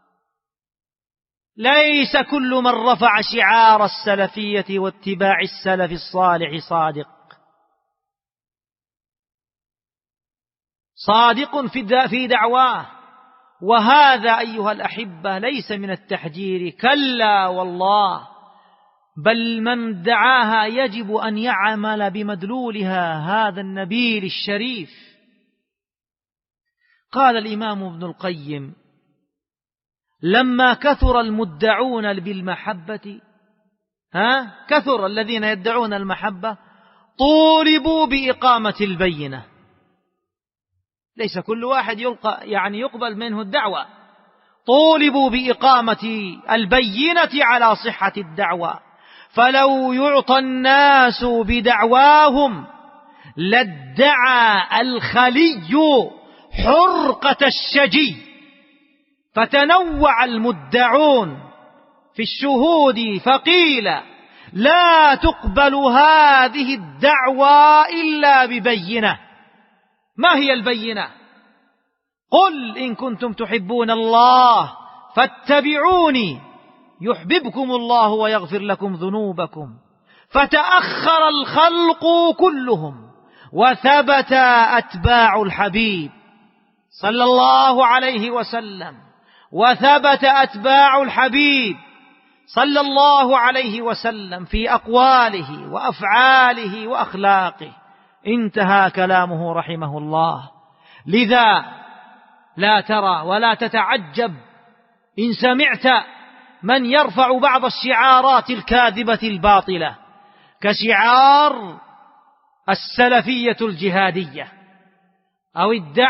ليس كل من رفع شعار السلفية واتباع السلف الصالح صادق في دعواه. وهذا أيها الأحبة ليس من التحجير، كلا والله، بل من دعاها يجب أن يعمل بمدلولها هذا النبيل الشريف. قال الإمام ابن القيم: لما كثر المدعون بالمحبة كثر الذين يدعون المحبة طولبوا بإقامة البينة. ليس كل واحد يقبل منه الدعوة. طولبوا بإقامة البينة على صحة الدعوة، فلو يعطى الناس بدعواهم لادعى الخلي حرقة الشجي، فتنوع المدعون في الشهود فقيل لا تقبل هذه الدعوى إلا ببينة. ما هي البينة؟ قل إن كنتم تحبون الله فاتبعوني يحببكم الله ويغفر لكم ذنوبكم. فتأخر الخلق كلهم وثبت أتباع الحبيب صلى الله عليه وسلم، وثبت أتباع الحبيب صلى الله عليه وسلم في أقواله وأفعاله وأخلاقه. انتهى كلامه رحمه الله. لذا لا ترى ولا تتعجب إن سمعت من يرفع بعض الشعارات الكاذبة الباطلة كشعار السلفية الجهادية، أو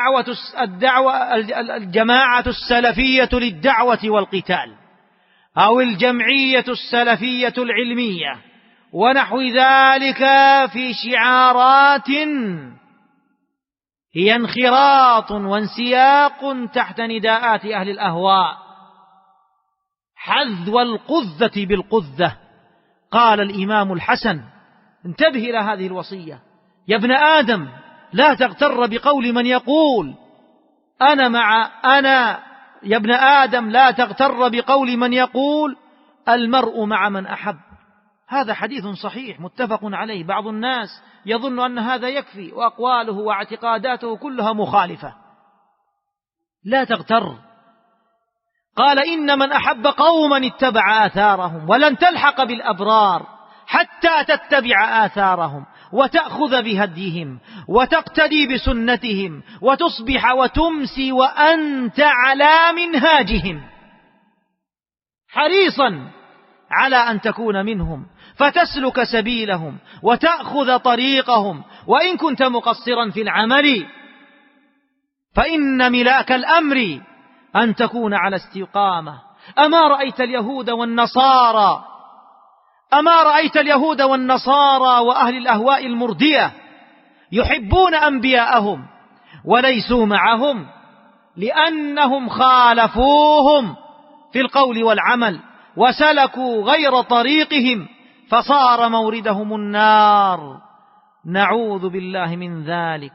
الجماعة السلفية للدعوة والقتال، أو الجمعية السلفية العلمية، ونحو ذلك في شعارات هي انخراط وانسياق تحت نداءات أهل الأهواء. حذو القذة بالقذة. قال الإمام الحسن، انتبه إلى هذه الوصية: يا ابن آدم لا تغتر بقول من يقول يا ابن آدم لا تغتر بقول من يقول المرء مع من أحب. هذا حديث صحيح متفق عليه. بعض الناس يظن أن هذا يكفي، وأقواله واعتقاداته كلها مخالفة. لا تغتر. قال: إن من أحب قوما اتبع آثارهم، ولن تلحق بالأبرار حتى تتبع آثارهم وتأخذ بهديهم وتقتدي بسنتهم وتصبح وتمسي وأنت على منهاجهم، حريصا على أن تكون منهم فتسلك سبيلهم وتأخذ طريقهم، وإن كنت مقصرا في العمل فإن ملاك الأمر أن تكون على استقامة. أما رأيت اليهود والنصارى وأهل الأهواء المردية يحبون أنبياءهم وليسوا معهم لأنهم خالفوهم في القول والعمل وسلكوا غير طريقهم فصار موردهم النار، نعوذ بالله من ذلك.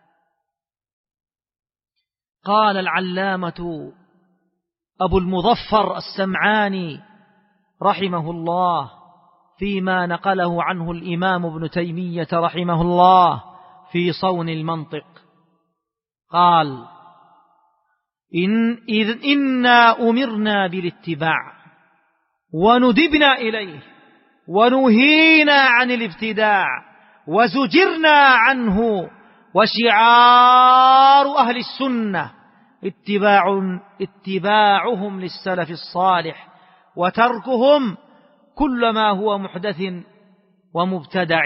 قال العلامة أبو المظفر السمعاني رحمه الله فيما نقله عنه الإمام ابن تيمية رحمه الله في صون المنطق، قال: إنا أمرنا بالاتباع وندبنا إليه ونهينا عن الابتداع وزجرنا عنه، وشعار أهل السنة اتباعهم للسلف الصالح وتركهم كل ما هو محدث ومبتدع.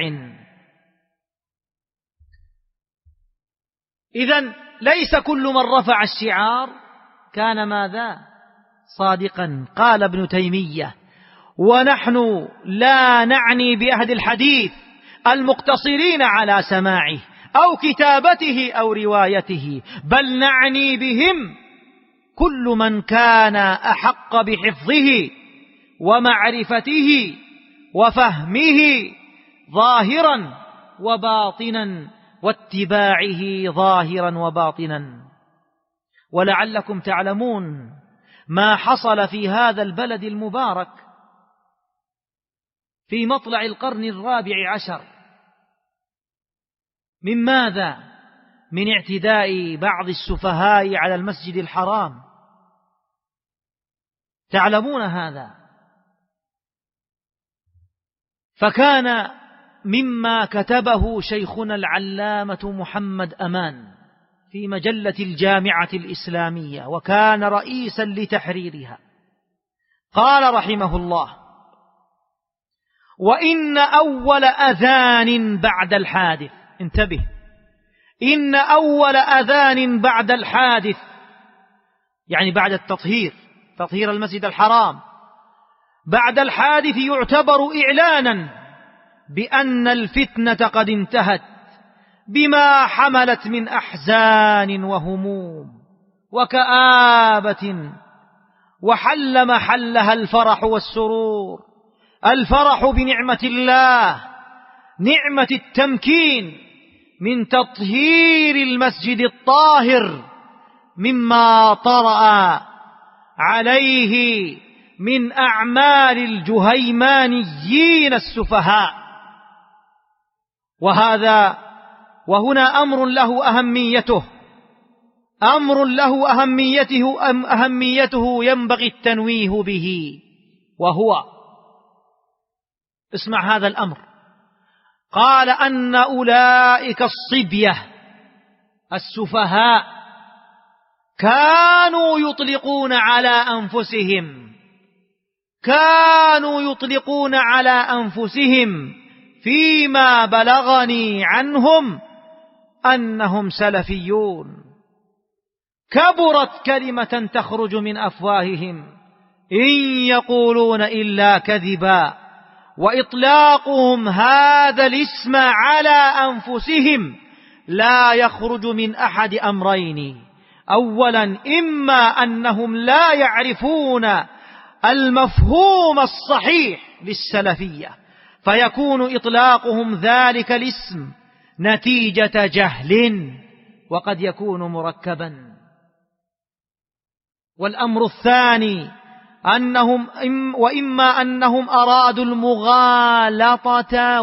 إذن ليس كل من رفع الشعار كان ماذا؟ صادقا. قال ابن تيمية: ونحن لا نعني بأهل الحديث المقتصرين على سماعه أو كتابته أو روايته، بل نعني بهم كل من كان أحق بحفظه ومعرفته وفهمه ظاهرا وباطنا واتباعه ظاهرا وباطنا. ولعلكم تعلمون ما حصل في هذا البلد المبارك في مطلع القرن 14 من ماذا؟ من اعتداء بعض السفهاء على المسجد الحرام. تعلمون هذا. فكان مما كتبه شيخنا العلامة محمد أمان في مجلة الجامعة الإسلامية، وكان رئيسا لتحريرها. قال رحمه الله: وإن أول أذان بعد الحادث، انتبه، إن أول أذان بعد الحادث يعني بعد تطهير المسجد الحرام، بعد الحادث يعتبر إعلانا بأن الفتنة قد انتهت بما حملت من أحزان وهموم وكآبة، وحل محلها الفرح والسرور، الفرح بنعمة الله، نعمة التمكين من تطهير المسجد الطاهر مما طرأ عليه من أعمال الجهيمانيين السفهاء. وهنا أمر له أهميته ينبغي التنويه به، وهو، اسمع هذا الأمر، قال أن أولئك الصبية السفهاء كانوا يطلقون على أنفسهم فيما بلغني عنهم أنهم سلفيون، كبرت كلمة تخرج من أفواههم إن يقولون إلا كذبا، وإطلاقهم هذا الاسم على أنفسهم لا يخرج من أحد أمرين: أولا، إما أنهم لا يعرفون المفهوم الصحيح للسلفية فيكون إطلاقهم ذلك الاسم نتيجة جهل وقد يكون مركبا. والأمر الثاني وإما أنهم أرادوا المغالطة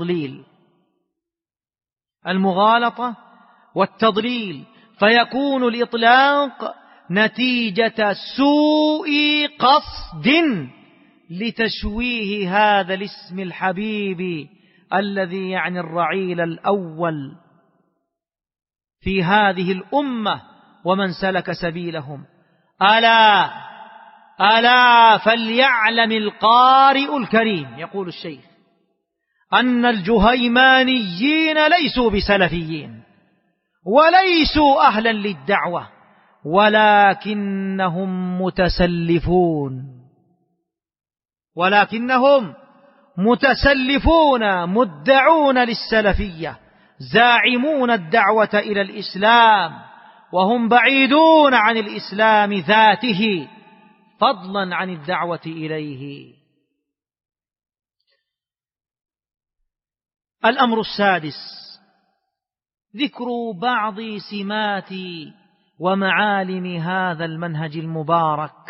والتضليل فيكون الإطلاق نتيجة سوء قصد لتشويه هذا الاسم الحبيب الذي يعني الرعيل الأول في هذه الأمة ومن سلك سبيلهم. ألا فليعلم القارئ الكريم، يقول الشيخ، أن الجهيمانيين ليسوا بسلفيين وليسوا أهلا للدعوة، ولكنهم متسلفون مدعون للسلفية، زاعمون الدعوة إلى الإسلام، وهم بعيدون عن الإسلام ذاته فضلا عن الدعوة إليه. الأمر السادس: ذكر بعض سمات ومعالم هذا المنهج المبارك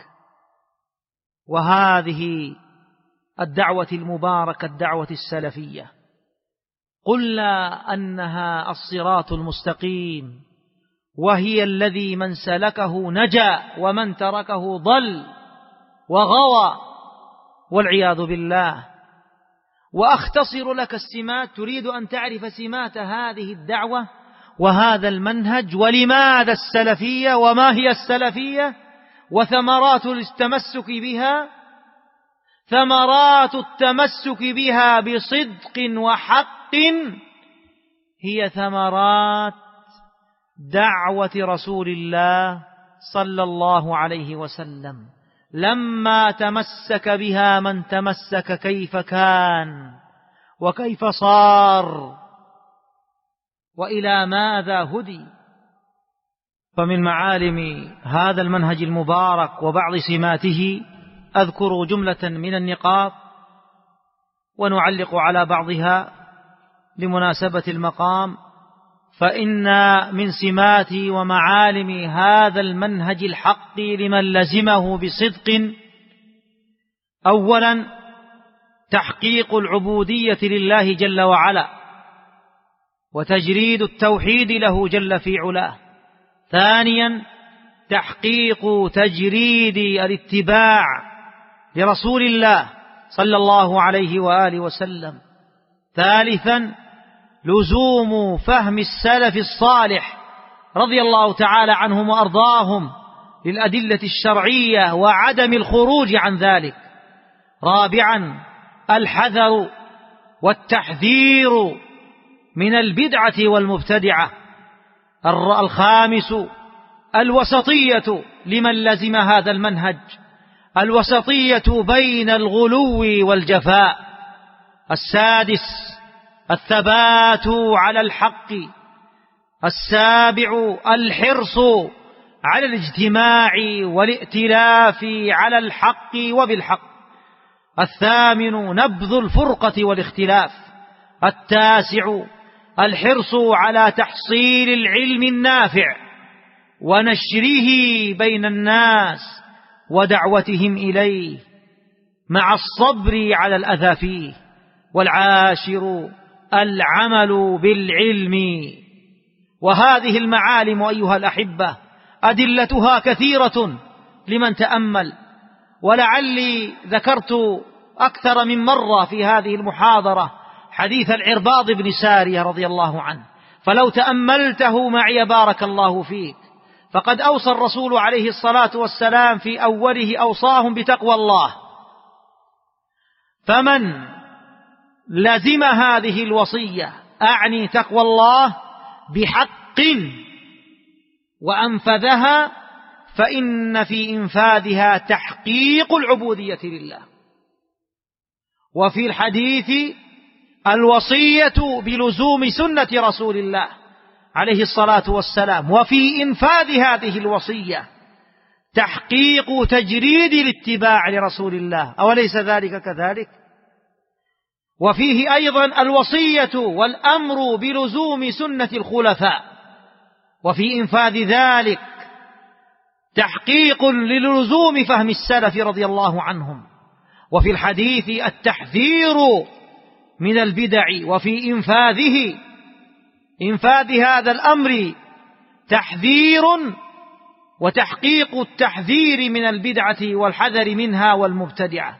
وهذه الدعوة المباركة، الدعوة السلفية. قلنا أنها الصراط المستقيم، وهي الذي من سلكه نجا ومن تركه ضل وغوى والعياذ بالله. وأختصر لك السمات، تريد أن تعرف سمات هذه الدعوة وهذا المنهج، ولماذا السلفية وما هي السلفية وثمرات التمسك بها. ثمرات التمسك بها بصدق وحق هي ثمرات دعوة رسول الله صلى الله عليه وسلم، لما تمسك بها من تمسك كيف كان وكيف صار وإلى ماذا هدي. فمن معالم هذا المنهج المبارك وبعض سماته أذكر جملة من النقاط ونعلق على بعضها لمناسبة المقام. فإن من سمات ومعالم هذا المنهج الحق لمن لزمه بصدق: أولا، تحقيق العبودية لله جل وعلا وتجريد التوحيد له جل في علاه. ثانيا، تحقيق تجريد الاتباع لرسول الله صلى الله عليه وآله وسلم. ثالثا، لزوم فهم السلف الصالح رضي الله تعالى عنهم وأرضاهم للأدلة الشرعية وعدم الخروج عن ذلك. رابعا، الحذر والتحذير من البدعة والمبتدعة. الخامس الوسطية لمن لزم هذا المنهج، الوسطية بين الغلو والجفاء. السادس الثبات على الحق. السابع الحرص على الاجتماع والائتلاف على الحق وبالحق. الثامن نبذ الفرقة والاختلاف. التاسع الحرص على تحصيل العلم النافع ونشره بين الناس ودعوتهم إليه مع الصبر على الأذى فيه. والعاشر العمل بالعلم. وهذه المعالم أيها الأحبة أدلتها كثيرة لمن تأمل، ولعلي ذكرت أكثر من مرة في هذه المحاضرة حديث العرباض بن سارية رضي الله عنه، فلو تأملته معي بارك الله فيك، فقد أوصى الرسول عليه الصلاة والسلام في أوله أوصاهم بتقوى الله، فمن لزم هذه الوصية أعني تقوى الله بحق وأنفذها فإن في إنفاذها تحقيق العبودية لله. وفي الحديث الوصية بلزوم سنة رسول الله عليه الصلاة والسلام، وفي إنفاذ هذه الوصية تحقيق تجريد الاتباع لرسول الله، أوليس ذلك كذلك؟ وفيه أيضا الوصية والأمر بلزوم سنة الخلفاء، وفي إنفاذ ذلك تحقيق للزوم فهم السلف رضي الله عنهم. وفي الحديث التحذير من البدع، وفي إنفاذ هذا الأمر تحذير وتحقيق التحذير من البدعة والحذر منها والمبتدعة.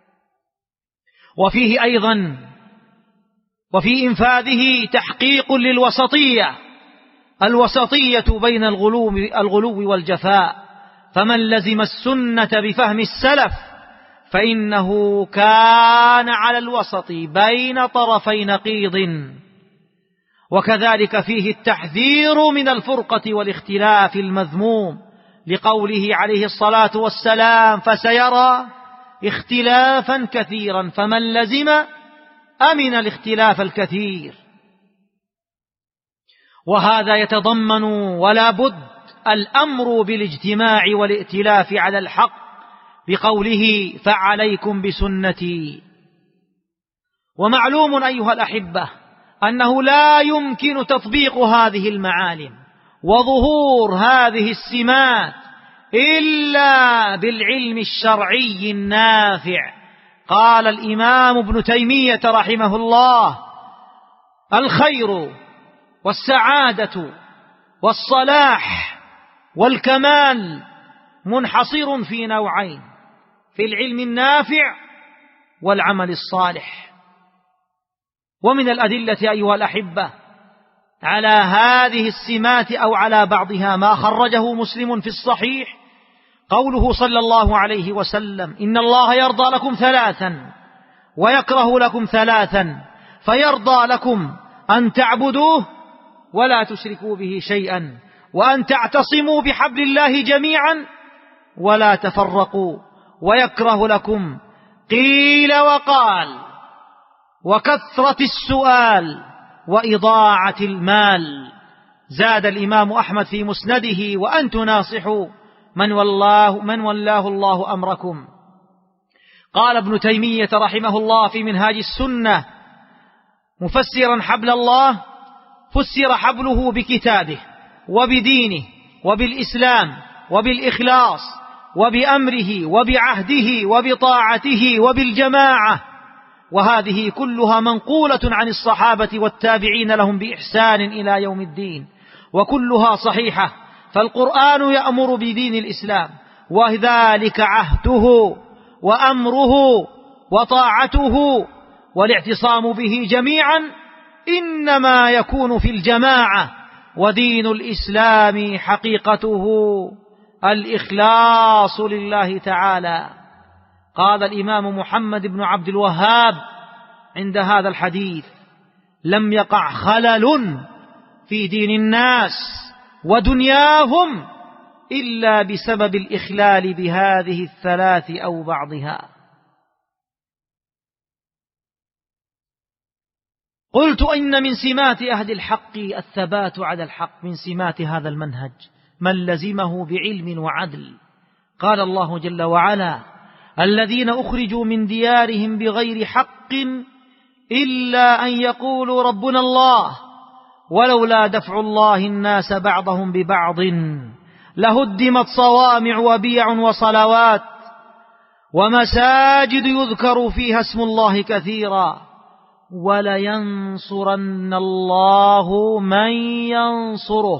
وفيه أيضا وفي إنفاذه تحقيق للوسطية، الوسطية بين الغلو والجفاء. فمن لزم السنة بفهم السلف فإنه كان على الوسط بين طرفي نقيض. وكذلك فيه التحذير من الفرقة والاختلاف المذموم، لقوله عليه الصلاة والسلام: فسيرى اختلافا كثيرا فمن لزم أمن الاختلاف الكثير. وهذا يتضمن ولا بد الأمر بالاجتماع والائتلاف على الحق، بقوله: فعليكم بسنتي. ومعلوم أيها الأحبة أنه لا يمكن تطبيق هذه المعالم وظهور هذه السمات إلا بالعلم الشرعي النافع. قال الإمام ابن تيمية رحمه الله: الخير والسعادة والصلاح والكمال منحصر في نوعين: في العلم النافع والعمل الصالح. ومن الأدلة أيها الأحبة على هذه السمات أو على بعضها ما خرجه مسلم في الصحيح، قوله صلى الله عليه وسلم: إن الله يرضى لكم ثلاثا ويكره لكم ثلاثا، فيرضى لكم أن تعبدوه ولا تشركوا به شيئا، وأن تعتصموا بحبل الله جميعا ولا تفرقوا، ويكره لكم قيل وقال وكثرة السؤال وإضاعة المال. زاد الإمام أحمد في مسنده: وأن تناصحوا من ولاه الله أمركم. قال ابن تيمية رحمه الله في منهاج السنة مفسرا حبل الله: فسر حبله بكتابه وبدينه وبالإسلام وبالإخلاص وبأمره وبعهده وبطاعته وبالجماعة. وهذه كلها منقولة عن الصحابة والتابعين لهم بإحسان إلى يوم الدين، وكلها صحيحة. فالقرآن يأمر بدين الإسلام، وذلك عهده وأمره وطاعته، والاعتصام به جميعا إنما يكون في الجماعة. ودين الإسلام حقيقته الإخلاص لله تعالى. قال الإمام محمد بن عبد الوهاب عند هذا الحديث: لم يقع خلل في دين الناس ودنياهم إلا بسبب الإخلال بهذه الثلاث أو بعضها. قلت: إن من سمات أهل الحق الثبات على الحق، من سمات هذا المنهج من لزمه بعلم وعدل. قال الله جل وعلا: الذين أخرجوا من ديارهم بغير حق إلا أن يقولوا ربنا الله ولولا دفع الله الناس بعضهم ببعض لهدمت صوامع وبيع وصلوات ومساجد يذكر فيها اسم الله كثيرا ولينصرن الله من ينصره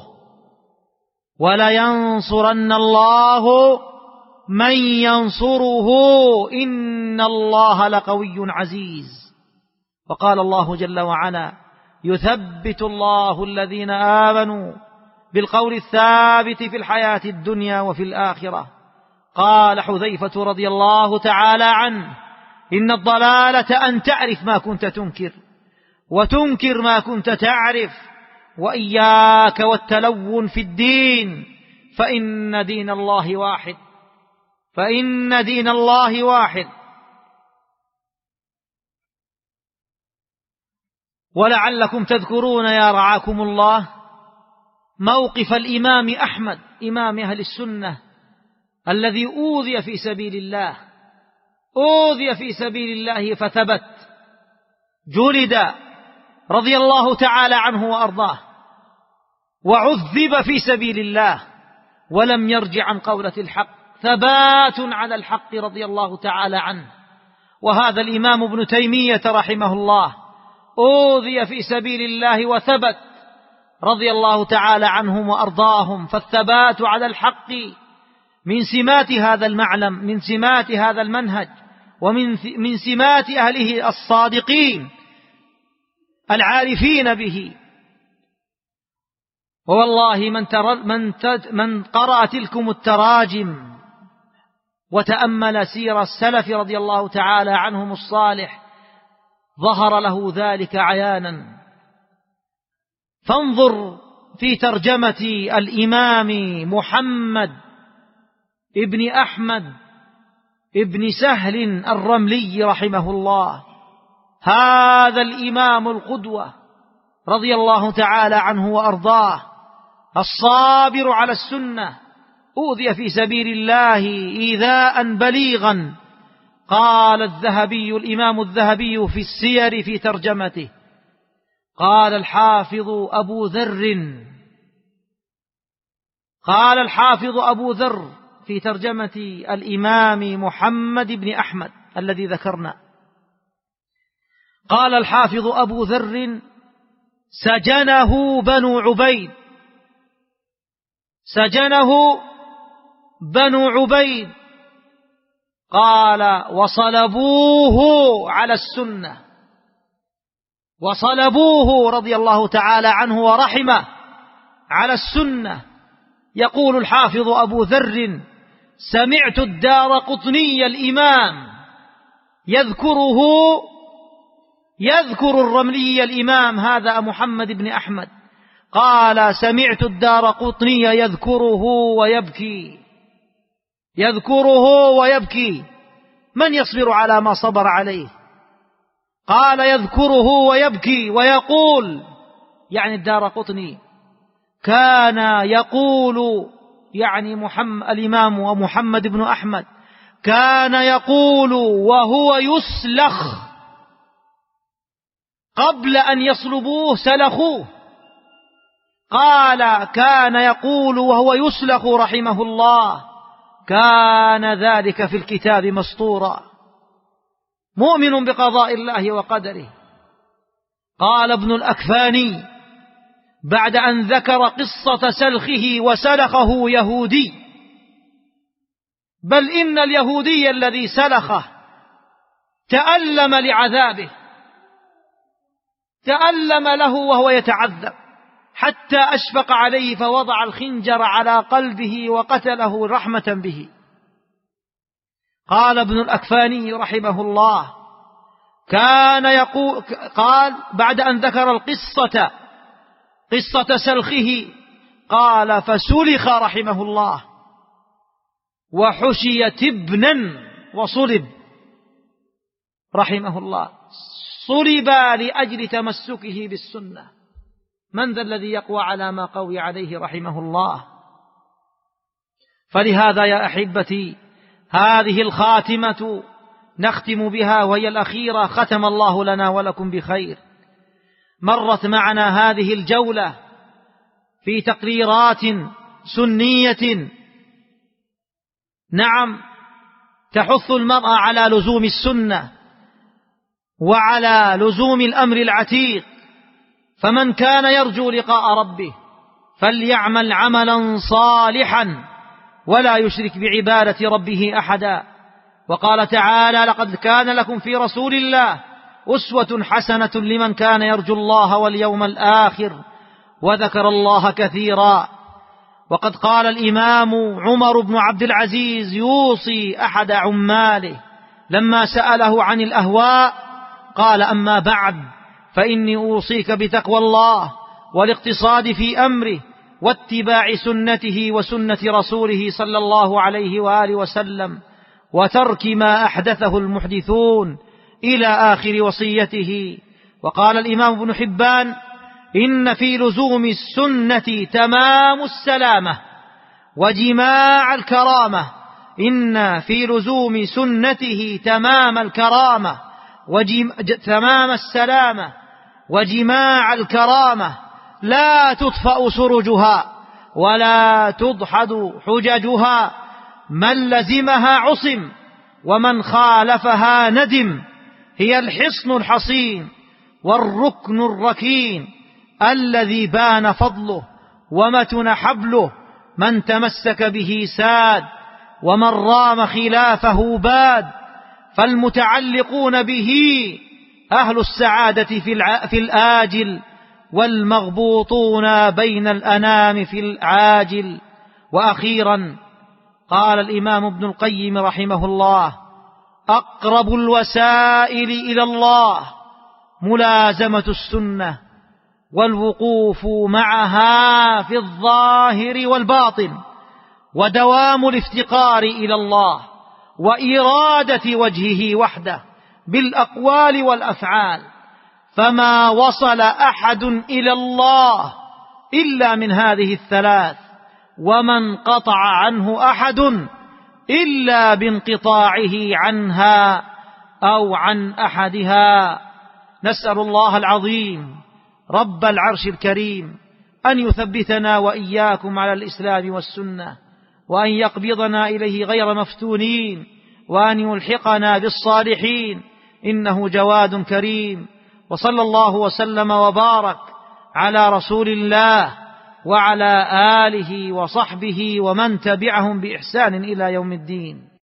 ولينصرن الله من ينصره إن الله لقوي عزيز. وقال الله جل وعلا: يثبت الله الذين آمنوا بالقول الثابت في الحياة الدنيا وفي الآخرة. قال حذيفة رضي الله تعالى عنه: إن الضلالة أن تعرف ما كنت تنكر وتنكر ما كنت تعرف، وإياك والتلون في الدين فإن دين الله واحد فإن دين الله واحد. ولعلكم تذكرون يا رعاكم الله موقف الإمام أحمد إمام أهل السنة الذي أوذي في سبيل الله، أوذي في سبيل الله فثبت، جلد رضي الله تعالى عنه وأرضاه، وعذب في سبيل الله ولم يرجع عن قولة الحق، ثبات على الحق رضي الله تعالى عنه. وهذا الإمام ابن تيمية رحمه الله أوذي في سبيل الله وثبت رضي الله تعالى عنهم وأرضاهم. فالثبات على الحق من سمات هذا المعلم، من سمات هذا المنهج، ومن سمات أهله الصادقين العارفين به. ووالله من قرأ تلكم التراجم وتأمل سير السلف رضي الله تعالى عنهم الصالح ظهر له ذلك عيانا. فانظر في ترجمة الإمام محمد ابن أحمد ابن سهل الرملي رحمه الله، هذا الإمام القدوة رضي الله تعالى عنه وأرضاه، الصابر على السنة، أوذي في سبيل الله إيذاء بليغا. قال الذهبي الإمام الذهبي في السير في ترجمته، قال الحافظ أبو ذر في ترجمة الإمام محمد بن أحمد الذي ذكرنا، قال الحافظ أبو ذر: سجنه بنو عبيد، قال وصلبوه على السنة، وصلبوه رضي الله تعالى عنه ورحمه على السنة. يقول الحافظ أبو ذر: سمعت الدارقطني الإمام يذكر الرملي الإمام هذا محمد بن أحمد، قال: سمعت الدارقطني يذكره ويبكي، من يصبر على ما صبر عليه؟ قال: يذكره ويبكي ويقول، يعني الدارقطني كان يقول، يعني الإمام ومحمد بن أحمد كان يقول وهو يسلخ، قبل أن يصلبوه سلخوه. قال: كان يقول وهو يسلخ رحمه الله، كان ذلك في الكتاب مسطورا، مؤمن بقضاء الله وقدره. قال ابن الأكفاني بعد أن ذكر قصة سلخه وسلخه يهودي، بل إن اليهودي الذي سلخه تألم لعذابه، تألم له وهو يتعذب، حتى أشفق عليه فوضع الخنجر على قلبه وقتله رحمة به. قال ابن الأكفاني رحمه الله كان يقول، قال بعد أن ذكر القصة قصة سلخه، قال فسلخ رحمه الله وحشي تبنا وصلب رحمه الله، صلب لأجل تمسكه بالسنة. من ذا الذي يقوى على ما قوي عليه رحمه الله؟ فلهذا يا أحبتي هذه الخاتمة نختم بها وهي الأخيرة، ختم الله لنا ولكم بخير. مرت معنا هذه الجولة في تقريرات سنية نعم تحث المرأة على لزوم السنة وعلى لزوم الأمر العتيق. فمن كان يرجو لقاء ربه فليعمل عملا صالحا ولا يشرك بعبادة ربه أحدا. وقال تعالى لقد كان لكم في رسول الله أسوة حسنة لمن كان يرجو الله واليوم الآخر وذكر الله كثيرا. وقد قال الإمام عمر بن عبد العزيز يوصي أحد عماله لما سأله عن الأهواء، قال أما بعد فإني أوصيك بتقوى الله والاقتصاد في أمره واتباع سنته وسنة رسوله صلى الله عليه وآله وسلم وترك ما أحدثه المحدثون إلى آخر وصيته. وقال الإمام ابن حبان إن في لزوم السنة تمام السلامة وجماع الكرامة، إن في لزوم سنته تمام الكرامة تمام السلامة وجماع الكرامة، لا تطفأ سرجها ولا تضحد حججها، من لزمها عصم ومن خالفها ندم، هي الحصن الحصين والركن الركين الذي بان فضله ومتن حبله، من تمسك به ساد ومن رام خلافه باد، فالمتعلقون به أهل السعادة في الآجل والمغبوطون بين الأنام في العاجل. وأخيرا قال الإمام ابن القيم رحمه الله أقرب الوسائل إلى الله ملازمة السنة والوقوف معها في الظاهر والباطن ودوام الافتقار إلى الله وإرادة وجهه وحده بالأقوال والأفعال، فما وصل أحد إلى الله إلا من هذه الثلاث، ومن قطع عنه أحد إلا بانقطاعه عنها أو عن أحدها. نسأل الله العظيم رب العرش الكريم أن يثبتنا وإياكم على الإسلام والسنة، وأن يقبضنا إليه غير مفتونين، وأن يلحقنا بالصالحين، إنه جواد كريم. وصلى الله وسلم وبارك على رسول الله وعلى آله وصحبه ومن تبعهم بإحسان إلى يوم الدين.